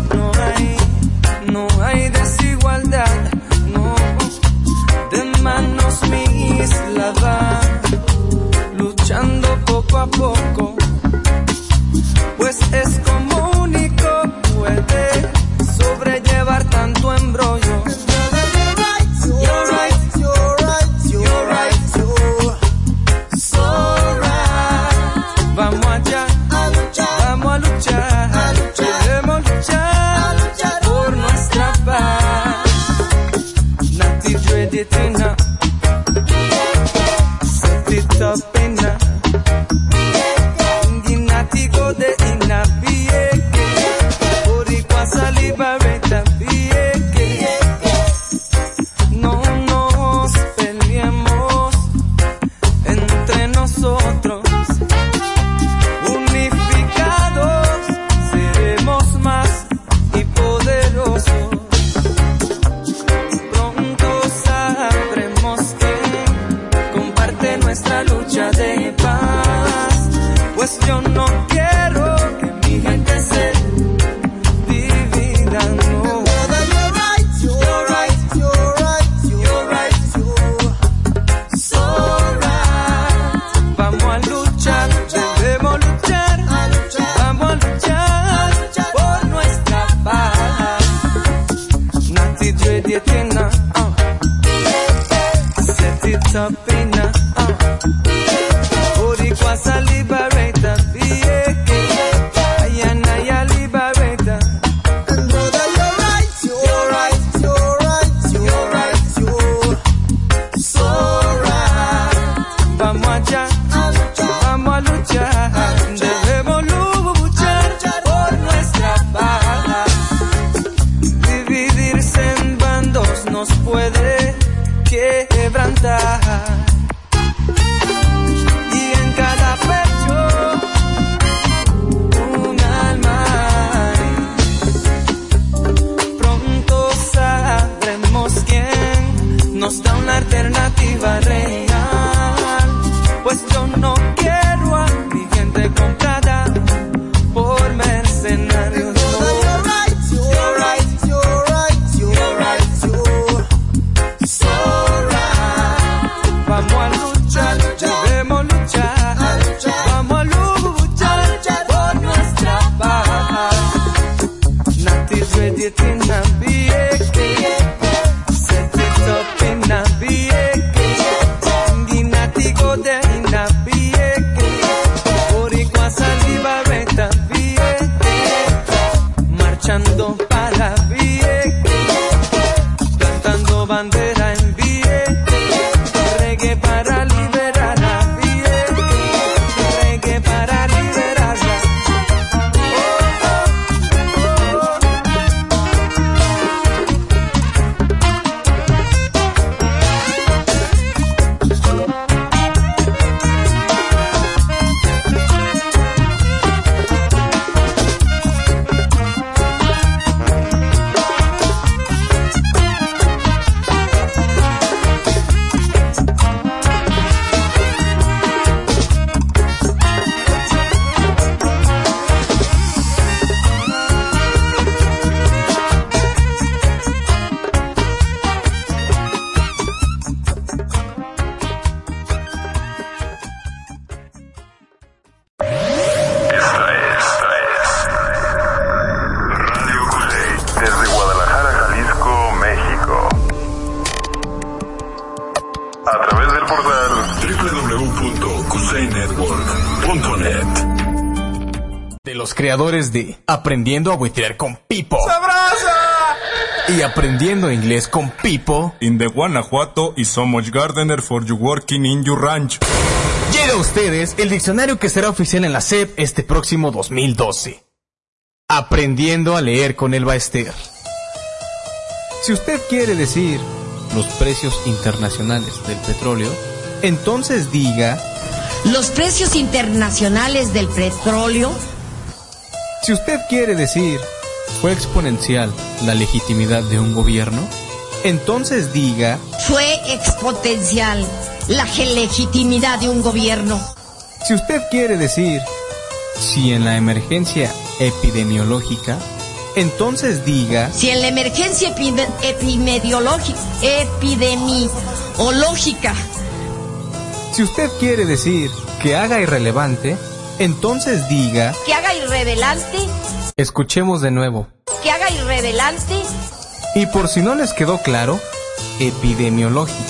no hay desigualdad, no. De manos mis lavar, luchando poco a poco, pues es como único puede sobrellevar tanto embrollo. Vamos allá, vamos a luchar, debemos luchar por nuestra paz. Nati Dredetina, Setita Pena, Nati Gode Inabieke, Boricua Saliva Reta Bieke. No nos peleemos entre nosotros. Nuestra lucha de paz, pues yo no quiero que mi gente se divida, no. You're right, so right. Vamos a luchar, debemos luchar, vamos a luchar por nuestra paz. Nati Dredetina, Setita Pena, Boricua Liberator, Bieke, Ayanaya Liberator. And brother, you're right, you're so right. Vamos allá, vamos a luchar, debemos luchar por nuestra paz. Dividirse en bandos nos puede quebrantar. Nos da una alternativa real, pues yo no quiero a mi gente comprada por mercenarios. You're right, so right. Vamos a luchar, debemos luchar, vamos a luchar por nuestra paz. Nati Dredetina Bieke, Pena Bieke, Ginati Gode Inabieke, Boricua Saliva Reta Bieke, marchando para Bieke, plantando bandera en Bieke, reggae para liberar a Bieke, reggae para liberarla. De los creadores de Aprendiendo a Buitrear con Pipo. ¡Sabroso! Y Aprendiendo Inglés con Pipo. In the Guanajuato is so much gardener for you working in your ranch. Llega a ustedes el diccionario que será oficial en la SEP este próximo 2012. Aprendiendo a leer con el Baester. Si usted quiere decir los precios internacionales del petróleo, entonces diga los precios internacionales del petróleo. Si usted quiere decir fue exponencial la legitimidad de un gobierno, entonces diga fue exponencial la legitimidad de un gobierno. Si usted quiere decir si en la emergencia epidemiológica, entonces diga si en la emergencia epidemiológica. Si usted quiere decir que haga irrelevante, entonces diga que haga irrelevante. Escuchemos de nuevo. Que haga irrelevante. Y por si no les quedó claro, epidemiológico.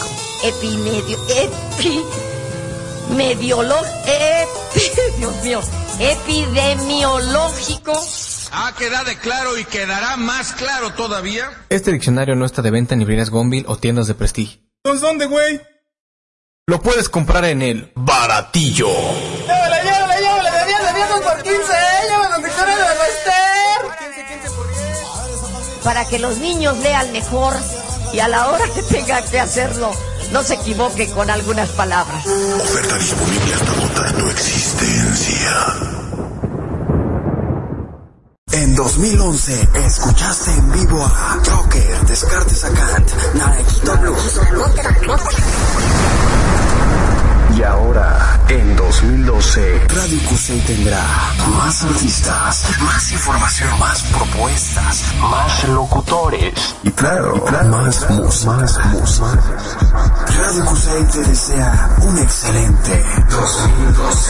Dios mío. Epidemiológico. Ha quedado claro y quedará más claro todavía. Este diccionario no está de venta en librerías Gonville o tiendas de prestigio. ¿Entonces dónde, güey? Lo puedes comprar en el Baratillo. Llévale, de por 15, llévale donde quiera de Baester. 15 por 10. Para que los niños lean mejor y a la hora que tenga que hacerlo, no se equivoque con algunas palabras. Oferta disponible hasta agotar tu existencia. En 2011 escuchaste en vivo a Joker, Descartes a Kant, Naekito Blues. Y ahora, en 2012, Radio Kusei tendrá más artistas, más información, más propuestas, más locutores y claro, más música. Radio Kusei te desea un excelente 2012.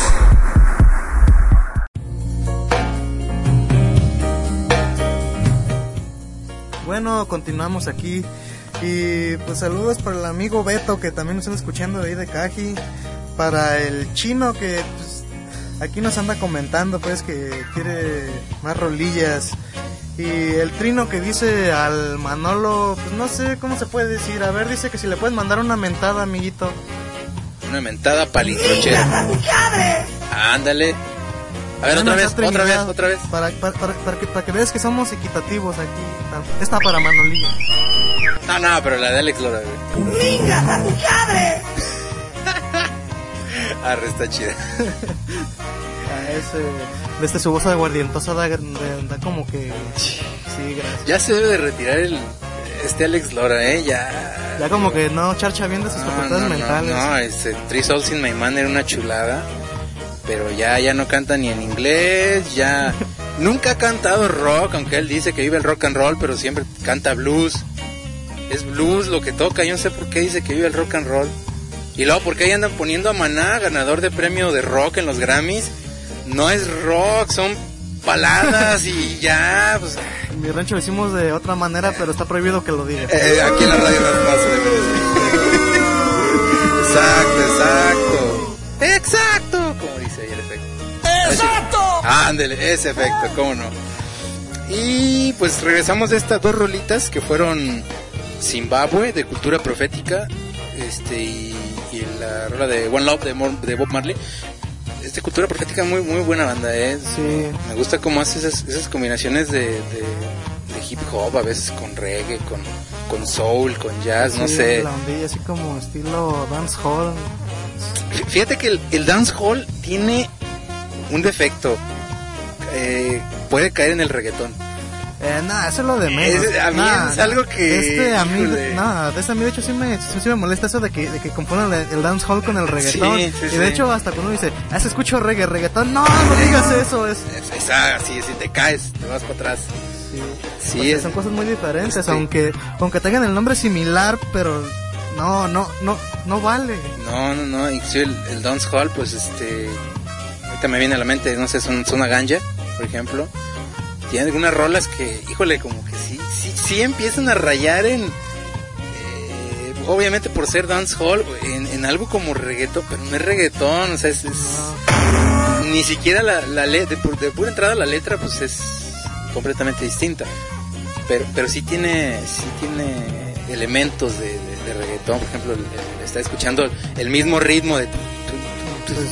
Bueno, continuamos aquí. Y pues saludos para el amigo Beto, que también nos están escuchando ahí de Caji. Para el Chino, que pues, aquí nos anda comentando pues que quiere más rolillas. Y el Trino, que dice al Manolo, pues no sé cómo se puede decir. A ver, dice que si le puedes mandar una mentada, amiguito. Una mentada palitrochera. Ándale. A ver, otra vez. Para que veas que somos equitativos aquí. Esta para Manolillo. No, pero la de Alex Lora, güey. Arre, está chida. Desde su voz aguardientosa da como que... Sí, gracias. Ya se debe de retirar Alex Lora, Ya como que no charcha bien de sus facultades mentales. No, Three Souls in My Man era una chulada. Pero ya no canta ni en inglés, ya... Nunca ha cantado rock, aunque él dice que vive el rock and roll, pero siempre canta blues. Es blues lo que toca, yo no sé por qué dice que vive el rock and roll. Y luego, ¿por qué ahí andan poniendo a Maná, ganador de premio de rock en los Grammys? No es rock, son baladas y ya, pues... En mi rancho lo hicimos de otra manera, pero está prohibido que lo diga. Aquí en la radio no se debe decir. Exacto, como dice ahí el efecto. ¡Exacto! Ándele, ese efecto, cómo no. Y pues regresamos de estas dos rolitas que fueron Zimbabue, de Cultura Profética, y la rola de One Love de Bob Marley. Cultura Profética, muy buena banda, Sí. Me gusta cómo hace esas combinaciones de hip hop, a veces con reggae, con soul, con jazz, sí, no sé. La ondilla así como estilo dancehall. Fíjate que el dancehall tiene un defecto, puede caer en el reggaetón. Eso es lo de menos. A mí es algo que... a mí de hecho sí me molesta eso de que confundan el dancehall con el reggaetón. Sí, y de hecho hasta cuando uno dice, se escucho reggaetón, no digas eso. Sí, te caes, te vas para atrás. Sí, son cosas muy diferentes, aunque tengan el nombre similar, pero no vale. No, y si el dancehall, pues ahorita me viene a la mente, no sé, Zona Ganja, por ejemplo. Tiene algunas rolas que, híjole, como que sí empiezan a rayar en... obviamente por ser dancehall, en algo como reggaetón, pero no es reggaetón, o sea, ni siquiera la letra, de pura entrada la letra, pues es completamente distinta. Pero sí tiene elementos de reggaetón, por ejemplo, está escuchando el mismo ritmo de...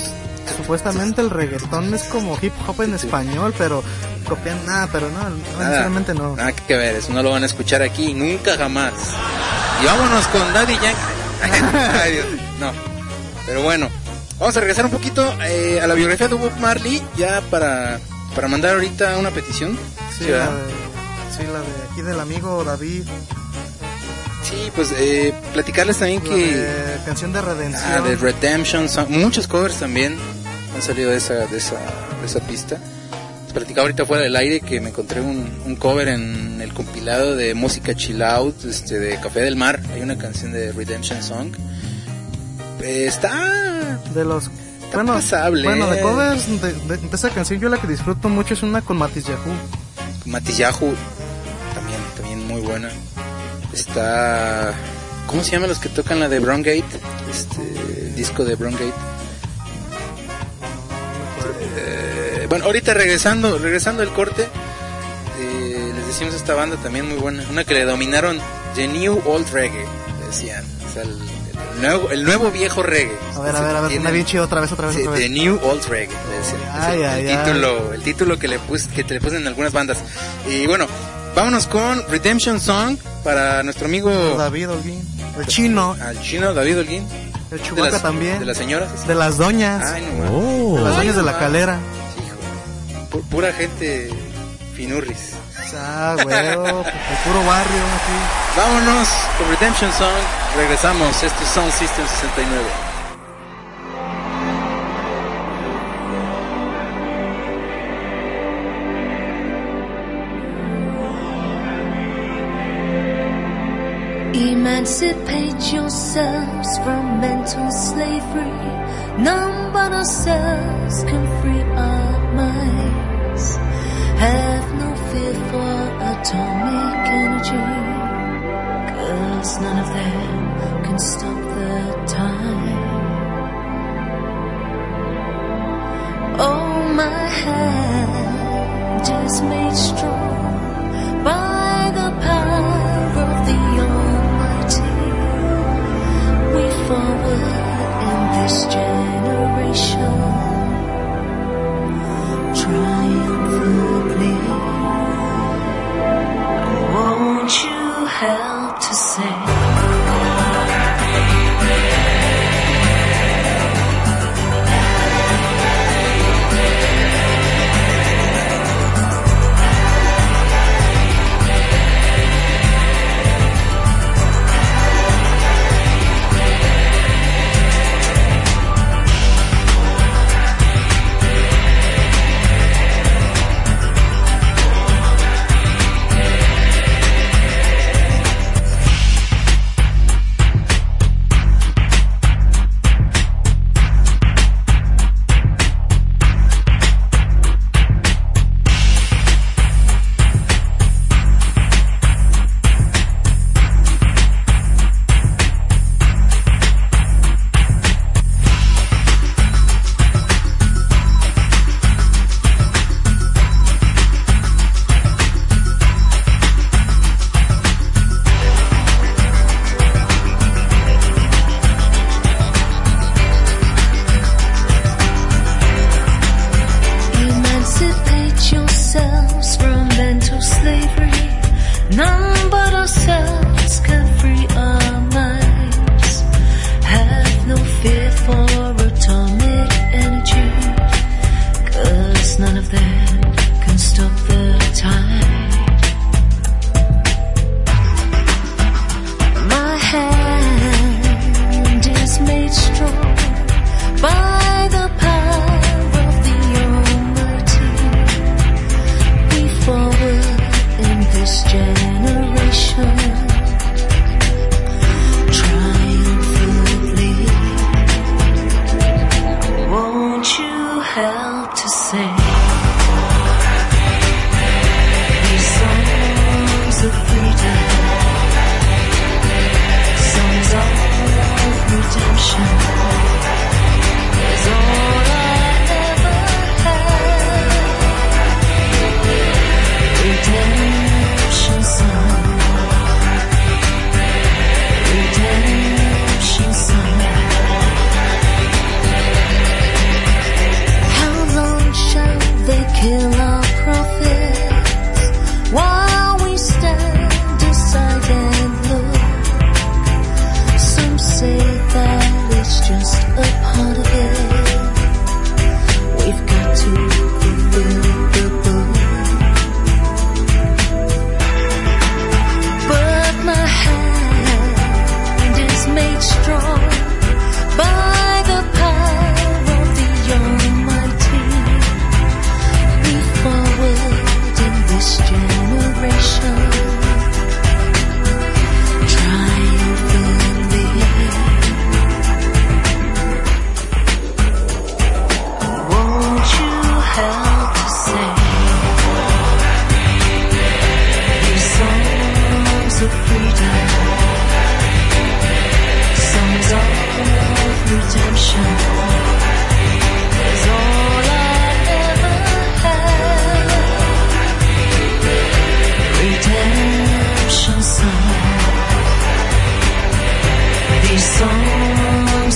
supuestamente el reggaetón es como hip hop en español, pero copian nada, pero no sinceramente no. Nada que ver, eso no lo van a escuchar aquí, nunca jamás. Y vámonos con Daddy Yankee. Ay, Dios, no. Pero bueno, vamos a regresar un poquito a la biografía de Bob Marley, ya para mandar ahorita una petición. Sí, la de aquí del amigo David. Sí, pues platicarles también que... Canción de Redención. De Redemption Song. Muchos covers también han salido de esa pista. Les platicaba ahorita fuera del aire que me encontré un cover en el compilado de música chill out de Café del Mar. Hay una canción de Redemption Song. Está... De los... Está pasable. Bueno, de covers de esa canción yo la que disfruto mucho es una con Matis Yahoo. Matis Yahoo también muy buena. Está... ¿Cómo se llaman los que tocan la de Brown Gate? El disco de Brown Gate. Bueno, ahorita regresando el corte, les decimos esta banda también muy buena. Una que le dominaron The New Old Reggae, decían. O sea, el nuevo viejo reggae. A ver, está bien chido otra vez. The New Old Reggae, decían. El título que te le ponen en algunas bandas. Y bueno, vámonos con Redemption Song para nuestro amigo David Holguín. El chino. Al chino David Holguín. El Chubaca también. De las señoras. De las doñas. Ay, no, de las doñas de la calera. Hijo. Pura gente finurris. Güero, el puro barrio aquí. Vámonos con Redemption Song. Regresamos. Esto es Sound System 69. Emancipate yourselves from mental slavery. None but ourselves can free our minds. Have no fear for atomic energy, 'cause none of them can stop the time. Oh, my hand is made strong by the power of the Almighty. We forward in this generation, triumphantly. Won't you help to sing?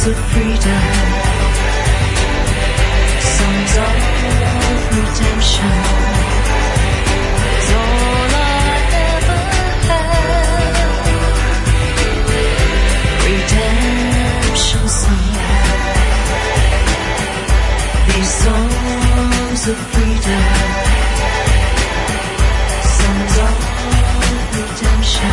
of freedom, songs of redemption. It's all I ever had. Redemption song. These songs of freedom, songs of redemption.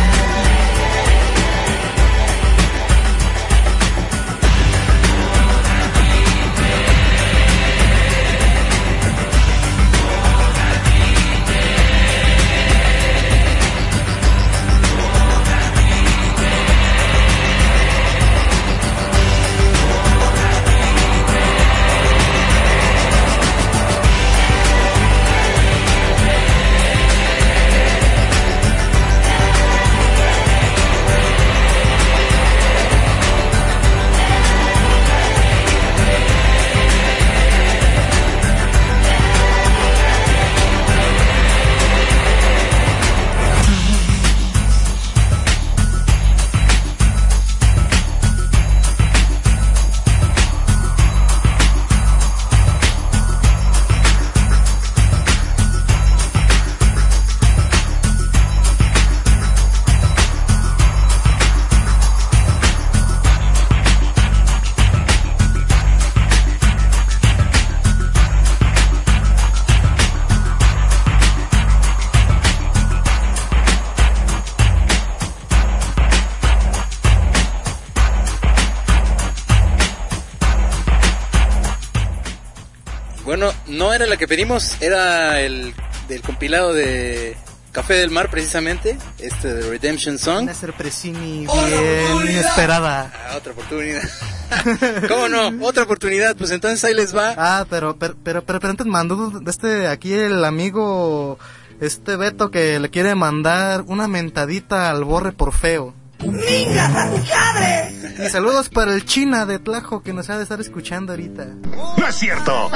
Bueno, no era la que pedimos, era el del compilado de Café del Mar, precisamente, de Redemption Song. Una sorpresini bien inesperada. Otra oportunidad. ¿Cómo no? Otra oportunidad, pues entonces ahí les va. Pero antes mandó aquí el amigo Beto que le quiere mandar una mentadita al Borre por feo. ¡Mingas a tu padre! Y saludos para el China de Tlajo que nos ha de estar escuchando ahorita. ¡No es cierto!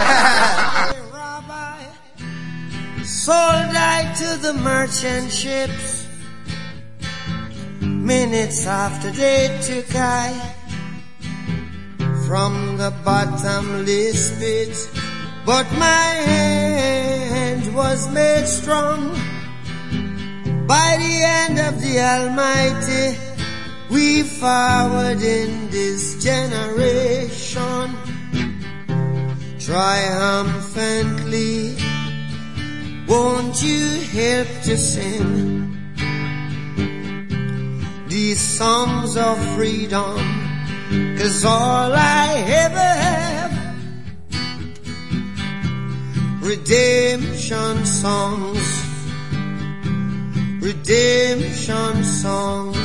Sold I to the merchant ships. Minutes after they took I from the bottomless pit, but my hand was made strong by the hand of the Almighty. We forward in this generation triumphantly. Won't you help to sing these songs of freedom? 'Cause all I ever have, redemption songs, redemption songs.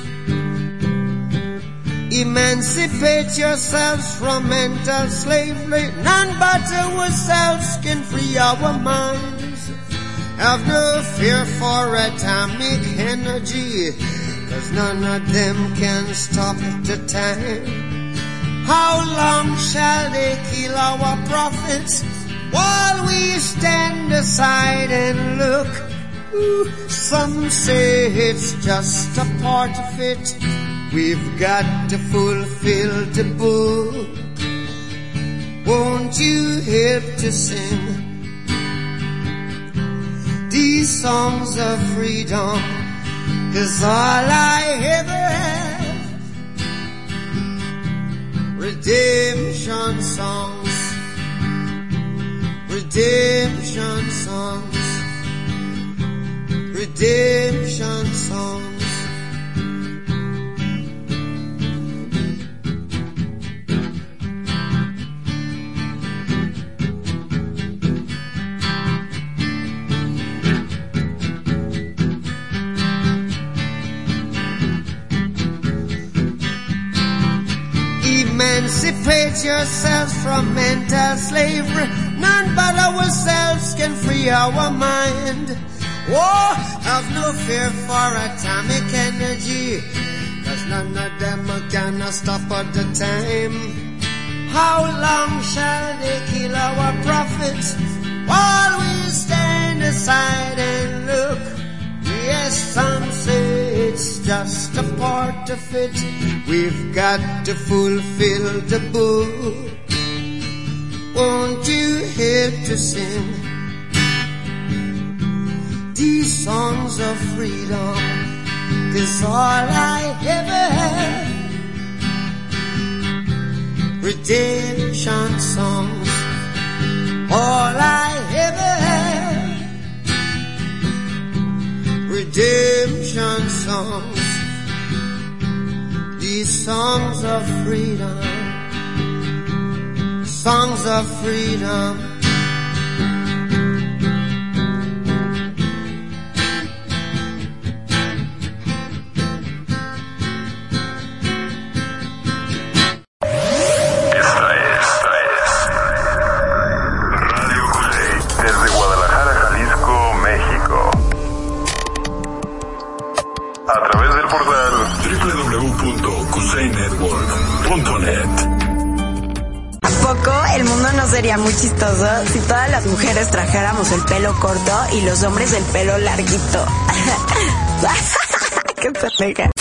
Emancipate yourselves from mental slavery. None but ourselves can free our minds. Have no fear for atomic energy, 'cause none of them can stop the time. How long shall they kill our prophets while we stand aside and look? Some say it's just a part of it. We've got to fulfill the book. Won't you help to sing these songs of freedom? 'Cause all I ever have, redemption songs, redemption songs, redemption songs. Emancipate yourselves from mental slavery. None but ourselves can free our mind. Oh, have no fear for atomic energy, 'cause none of them are gonna stop at the time. How long shall they kill our prophets while we stand aside and look? Yes, some say it's it's just a part of it. We've got to fulfill the book. Won't you help to sing these songs of freedom? 'Cause all I ever had, redemption songs, all I ever had, redemption songs, these songs of freedom, songs of freedom. Sería muy chistoso si todas las mujeres trajéramos el pelo corto y los hombres el pelo larguito. ¡Qué pendeja!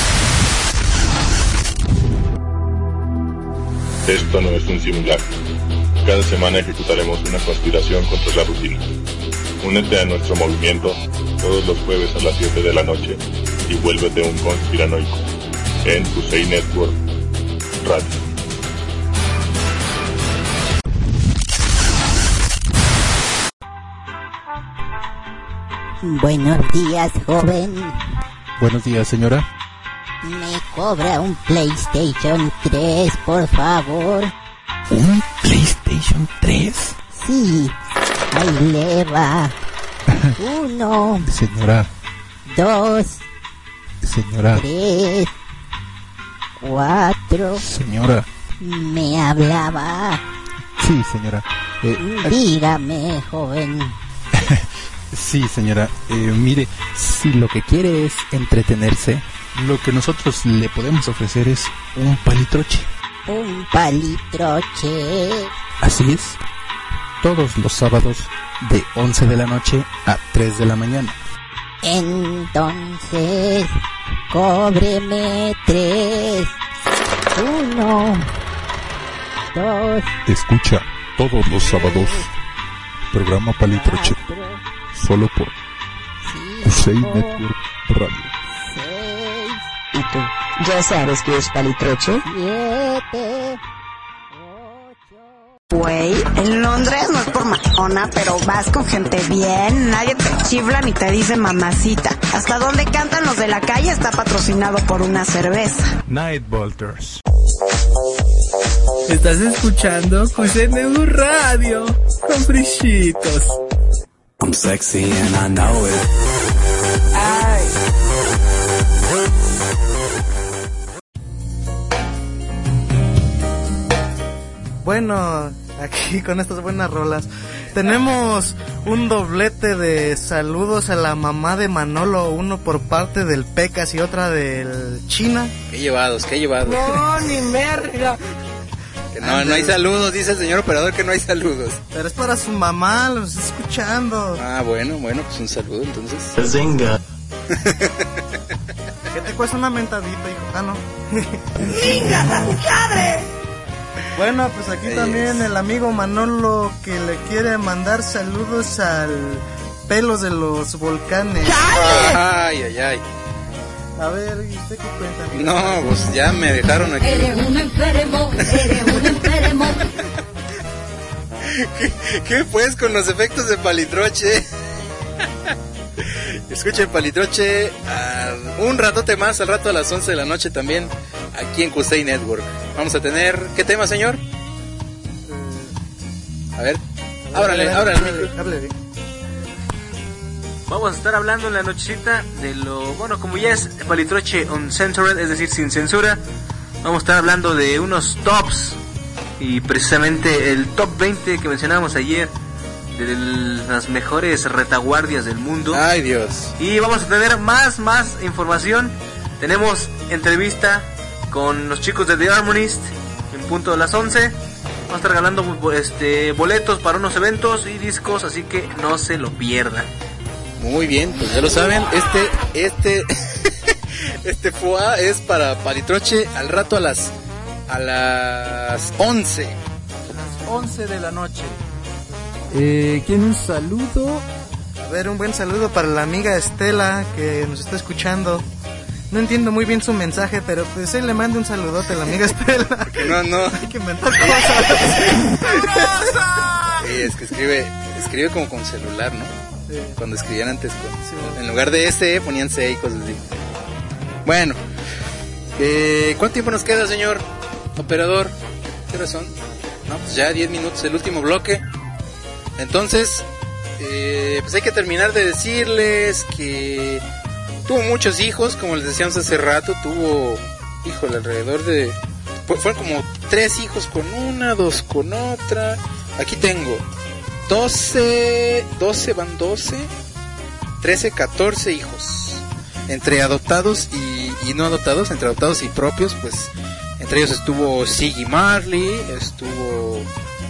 Esto no es un simulacro. Cada semana ejecutaremos una conspiración contra la rutina. Únete a nuestro movimiento todos los jueves a las 7 de la noche y vuélvete un conspiranoico en Hussein Network Radio. Buenos días, joven. Buenos días, señora. Me cobra un PlayStation 3, por favor. ¿Un PlayStation 3? Sí, ahí le va. 1. Señora. 2. Señora. 3. 4. Señora. Me hablaba. Sí, señora. Dígame, joven. Sí, señora. Mire, si lo que quiere es entretenerse, lo que nosotros le podemos ofrecer es un palitroche. ¿Un palitroche? Así es. Todos los sábados de 11 de la noche a 3 de la mañana. Entonces, cóbreme 3. 1. 2. Escucha todos los sábados programa Palitroche. Solo por Hussein Network Radio. 6. ¿Y tú? ¿Ya sabes qué es palitroche? 7. Güey, en Londres no es por macona, pero vas con gente bien, nadie te chifla ni te dice mamacita. Hasta donde cantan los de la calle está patrocinado por una cerveza. Night Volters. Estás escuchando Hussein Network Radio con Frichitos. I'm sexy and I know it. Ay. Bueno, aquí con estas buenas rolas tenemos un doblete de saludos a la mamá de Manolo, uno por parte del Pecas y otra del China. Qué llevados. No, ni merda. Que no hay saludos, dice el señor operador que no hay saludos. Pero es para su mamá, los está escuchando. Ah, bueno, pues un saludo entonces. Zinga. ¿Qué te cuesta una mentadita, hijo? Ah, no. ¡Zinga, madre! Bueno, pues aquí también el amigo Manolo que le quiere mandar saludos al Pelos de los Volcanes. Ay. A ver, ¿y usted qué cuenta? No, pues ya me dejaron aquí. Eres un enfermo. ¿Qué pues con los efectos de Palitroche? Escuchen Palitroche un ratote más, al rato a las 11 de la noche también, aquí en Hussein Network. Vamos a tener... ¿Qué tema, señor? A ver, ábrale el micro. Vamos a estar hablando en la nochecita de lo... Bueno, como ya es Palitroche Uncensored, es decir, sin censura, vamos a estar hablando de unos tops. Y precisamente el top 20 que mencionábamos ayer, de las mejores retaguardias del mundo. ¡Ay, Dios! Y vamos a tener más información. Tenemos entrevista con los chicos de The Harmonist en punto de las 11. Vamos a estar regalando boletos para unos eventos y discos, así que no se lo pierdan. Muy bien, pues ya lo saben, Este foie es para Palitroche al rato a las 11. 11 de la noche. ¿Quién un saludo? A ver, un buen saludo para la amiga Estela que nos está escuchando. No entiendo muy bien su mensaje, pero pues él le manda un saludote a la amiga Estela. Porque no. Hay que inventar cosas. Sí, es que escribe como con celular, ¿no? Sí. Cuando escribían antes, en lugar de S ponían C y cosas así. Bueno, ¿cuánto tiempo nos queda, señor operador? ¿Qué hora son? No, pues ya 10 minutos, el último bloque. Entonces, pues hay que terminar de decirles que tuvo muchos hijos, como les decíamos hace rato. Tuvo, híjole, alrededor de... Fueron como 3 hijos con una, 2 con otra. Aquí tengo 12, 13, 14 hijos. Entre adoptados y no adoptados, entre adoptados y propios, pues entre ellos estuvo Ziggy Marley, estuvo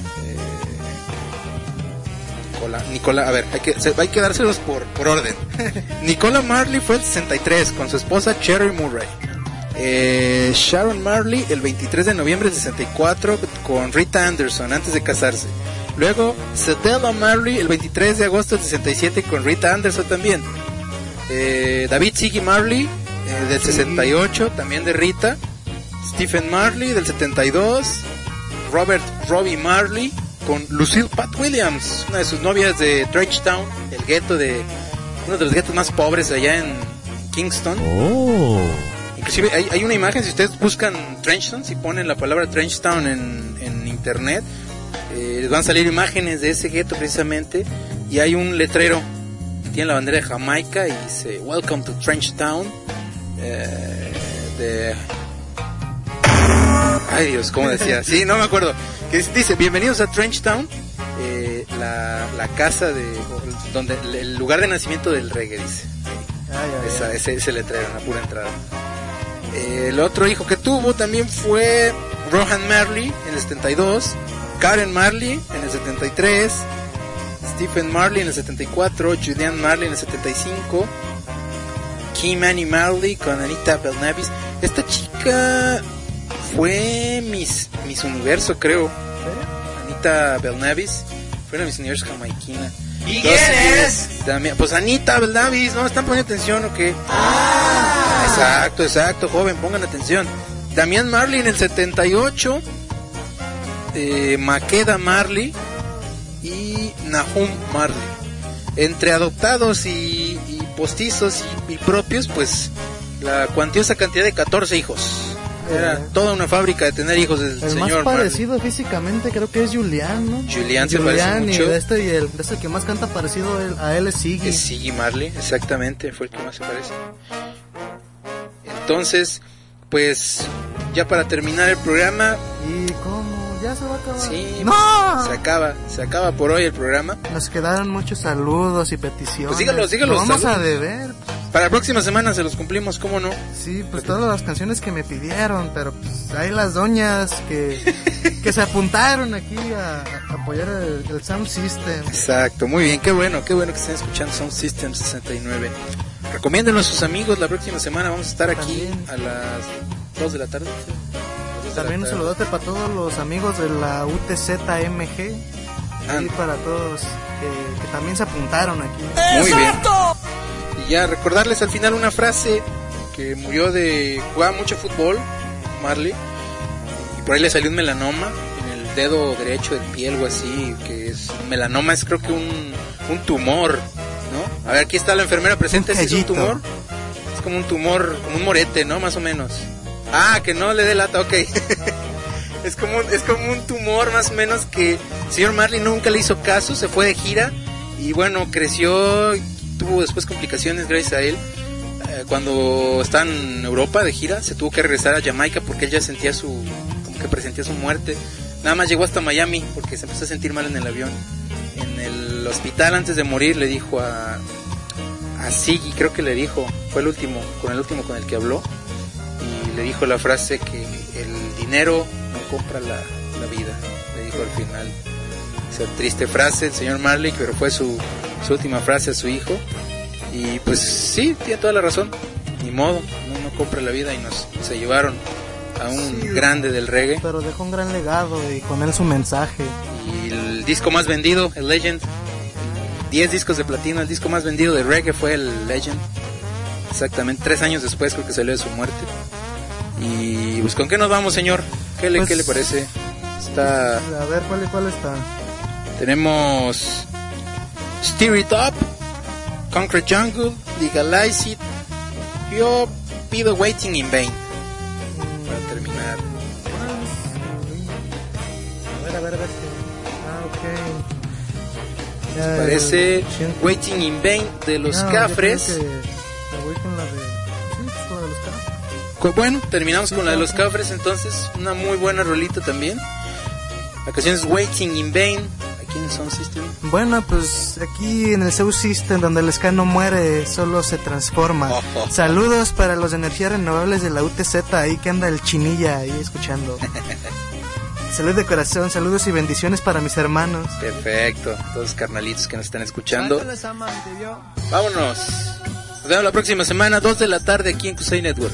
Nicola, a ver, hay que dárselos por orden. Nicola Marley fue el 63 con su esposa Cherry Murray. Sharon Marley el 23 de noviembre del 64 con Rita Anderson antes de casarse. Luego Cedella Marley el 23 de agosto del 67 con Rita Anderson también. David Ziggy Marley del 68 también de Rita. Stephen Marley del 72. Robbie Marley con Lucille Pat Williams, una de sus novias de Trenchtown, el gueto de uno de los guetos más pobres allá en Kingston. Inclusive hay una imagen, si ustedes buscan Trenchtown, si ponen la palabra Trenchtown en internet, les van a salir imágenes de ese gueto precisamente, y hay un letrero que tiene la bandera de Jamaica y dice Welcome to Trenchtown. Ay Dios, ¿cómo decía? Sí, no me acuerdo. Que dice bienvenidos a Trenchtown, la casa donde el lugar de nacimiento del reggae, dice. Ese letrero en la pura entrada. El otro hijo que tuvo también fue Rohan Marley en el 72, Karen Marley en el 73, Stephen Marley en el 74, Julian Marley en el 75, Kim Annie Marley con Anita Belnavis. Esta chica fue Miss Universo, creo. Anita Belnavis fue una Miss Universo jamaiquina. ¿Y quién es? También, pues Anita Belnavis, ¿no? ¿Están poniendo atención o qué? Exacto, joven, pongan atención. Damián Marley en el 78, Makeda Marley y Nahum Marley. Entre adoptados y postizos y propios, pues la cuantiosa cantidad de 14 hijos. Era toda una fábrica de tener hijos del el señor más parecido Marley. Físicamente creo que es Julián, ¿no? Julián se parece mucho. Y el que más canta parecido a él es Ziggy. Es Ziggy Marley, exactamente, fue el que más se parece. Entonces, pues ya para terminar el programa. ¿Y cómo? ¿Ya se va a acabar? Sí, ¡no! Se acaba por hoy el programa. Nos quedaron muchos saludos y peticiones. Pues dígalos. Lo vamos a deber. Para la próxima semana se los cumplimos, ¿cómo no? Sí, pues todas las canciones que me pidieron, pero pues hay las doñas que se apuntaron aquí a apoyar el Sound System. Exacto, muy bien, qué bueno que estén escuchando Sound System 69. Recomiéndenlo a sus amigos, la próxima semana vamos a estar aquí a las 2 de la tarde. También un saludote para todos los amigos de la UTZMG y para todos que también se apuntaron aquí. Muy bien. Y ya recordarles al final una frase que murió de jugar mucho fútbol, Marley, y por ahí le salió un melanoma en el dedo derecho del pie, algo así, que es melanoma, es creo que un tumor, ¿no? A ver, aquí está la enfermera presente, ¿es un tumor? Es como un tumor, como un morete, ¿no? Más o menos. Ah, que no le dé lata, ok. Es como un tumor más o menos que el señor Marley nunca le hizo caso, se fue de gira y bueno, creció, tuvo después complicaciones gracias a él. Cuando estaba en Europa de gira, se tuvo que regresar a Jamaica porque él ya sentía como que presentía su muerte. Nada más llegó hasta Miami porque se empezó a sentir mal en el avión. En el hospital antes de morir le dijo a Ziggy, creo que le dijo, fue el último con el que habló. Y le dijo la frase que el dinero no compra la vida, le dijo al final. Esa triste frase el señor Marley, pero fue su última frase a su hijo. Y pues sí, tiene toda la razón, ni modo, no no compra la vida y se llevaron a un grande del reggae. Pero dejó un gran legado y con él su mensaje. Y el disco más vendido, el Legend, 10 discos de platino, el disco más vendido de reggae fue el Legend. Exactamente, 3 años después creo que salió de su muerte. Y pues, ¿con qué nos vamos, señor? ¿Qué le parece? Está... A ver, ¿cuál está? Tenemos Stir It Up, Concrete Jungle, Legalize It, Yo Pido Waiting in Vain. Para terminar. A ver. Ok. Parece Waiting in Vain de los Cafres. Me voy con la de... Sí, con la de los Cafres. Bueno, terminamos con la de los Cafres, entonces una muy buena rolita también. La canción es Waiting in Vain. Aquí en Sound System. Bueno, pues aquí en el Sound System, donde el ska no muere, solo se transforma. Saludos para los de energías renovables de la UTZ, ahí que anda el Chinilla ahí escuchando. Salud de corazón, saludos y bendiciones para mis hermanos. Perfecto, todos los carnalitos que nos están escuchando. Vámonos. Nos vemos la próxima semana, 2 de la tarde aquí en Kusei Network.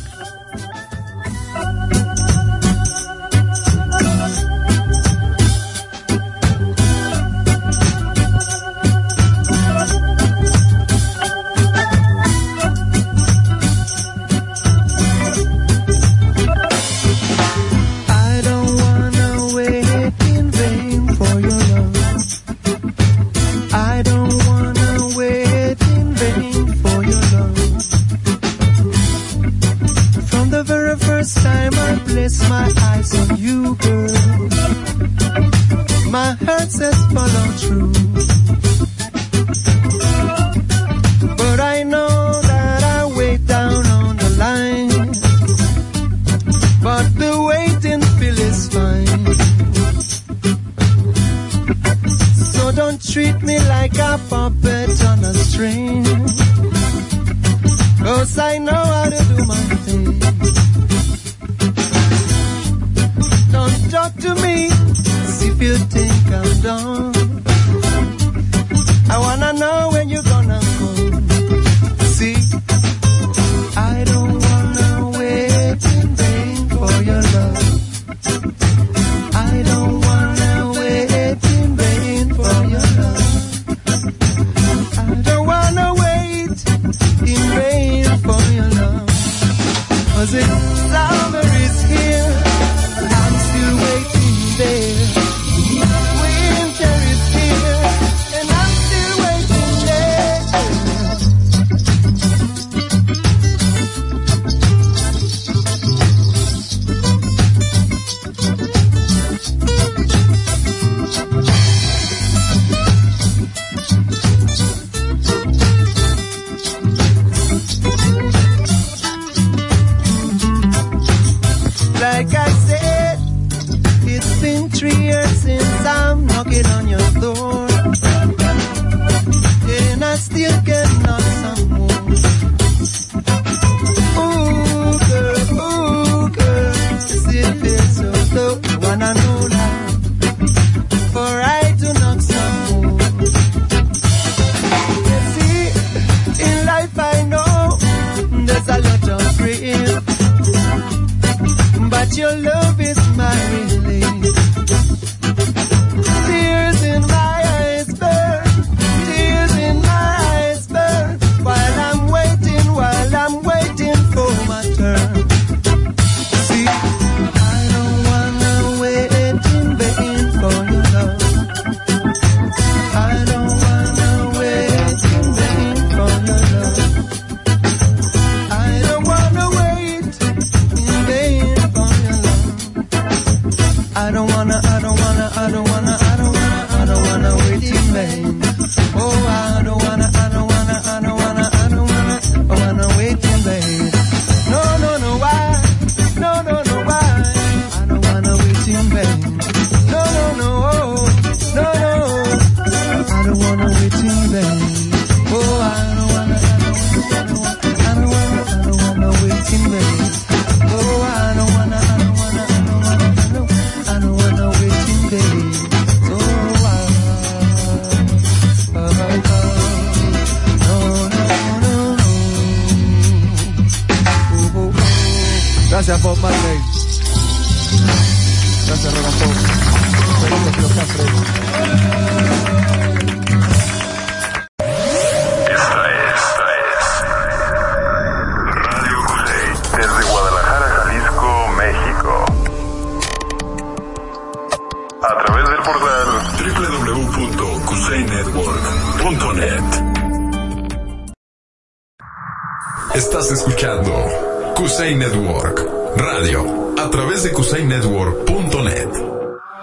My eyes on you, girl. My heart says follow through, but I know that I wait down on the line, but the waiting feel is fine. So don't treat me like a puppet on a string, 'cause I know how to do my thing. Don't talk to me as if you think I'm done. I wanna know when you're gonna come. See, I don't wanna wait in vain for your love. I don't wanna wait in vain for your love. I don't wanna wait in vain for your love. 'Cause it's summer is here, I'm still waiting there. Winter is here, and I'm still waiting there. Like I said, it's been 3 years since I'm knocking on your door, and I still get knock some more. Ooh girl, still feel so low. Wanna know that, for I to knock some more. You see, in life I know there's a lot of grief, but your love is my relief. Tears in my eyes burn, tears in my eyes burn, while I'm waiting for my turn. See, I don't wanna wait in vain for your love. I don't wanna wait in vain for your love. I don't wanna wait in vain for your love. I don't wanna wait in vain. Oh, I don't wanna wait in vain. No, why? No, why? I don't wanna wait in vain. No, I don't wanna wait in vain. Oh, I don't wanna wait in vain. Oh, I don't wanna wait in vain. So Bob Marley. Gracias, Rogan Pop. Felices los Cafres. Esta es Radio Cusey, desde Guadalajara, Jalisco, México. A través del portal www.cuseynetwork.net. Estás escuchando Cusey Network Radio a través de cuseynetwork.net.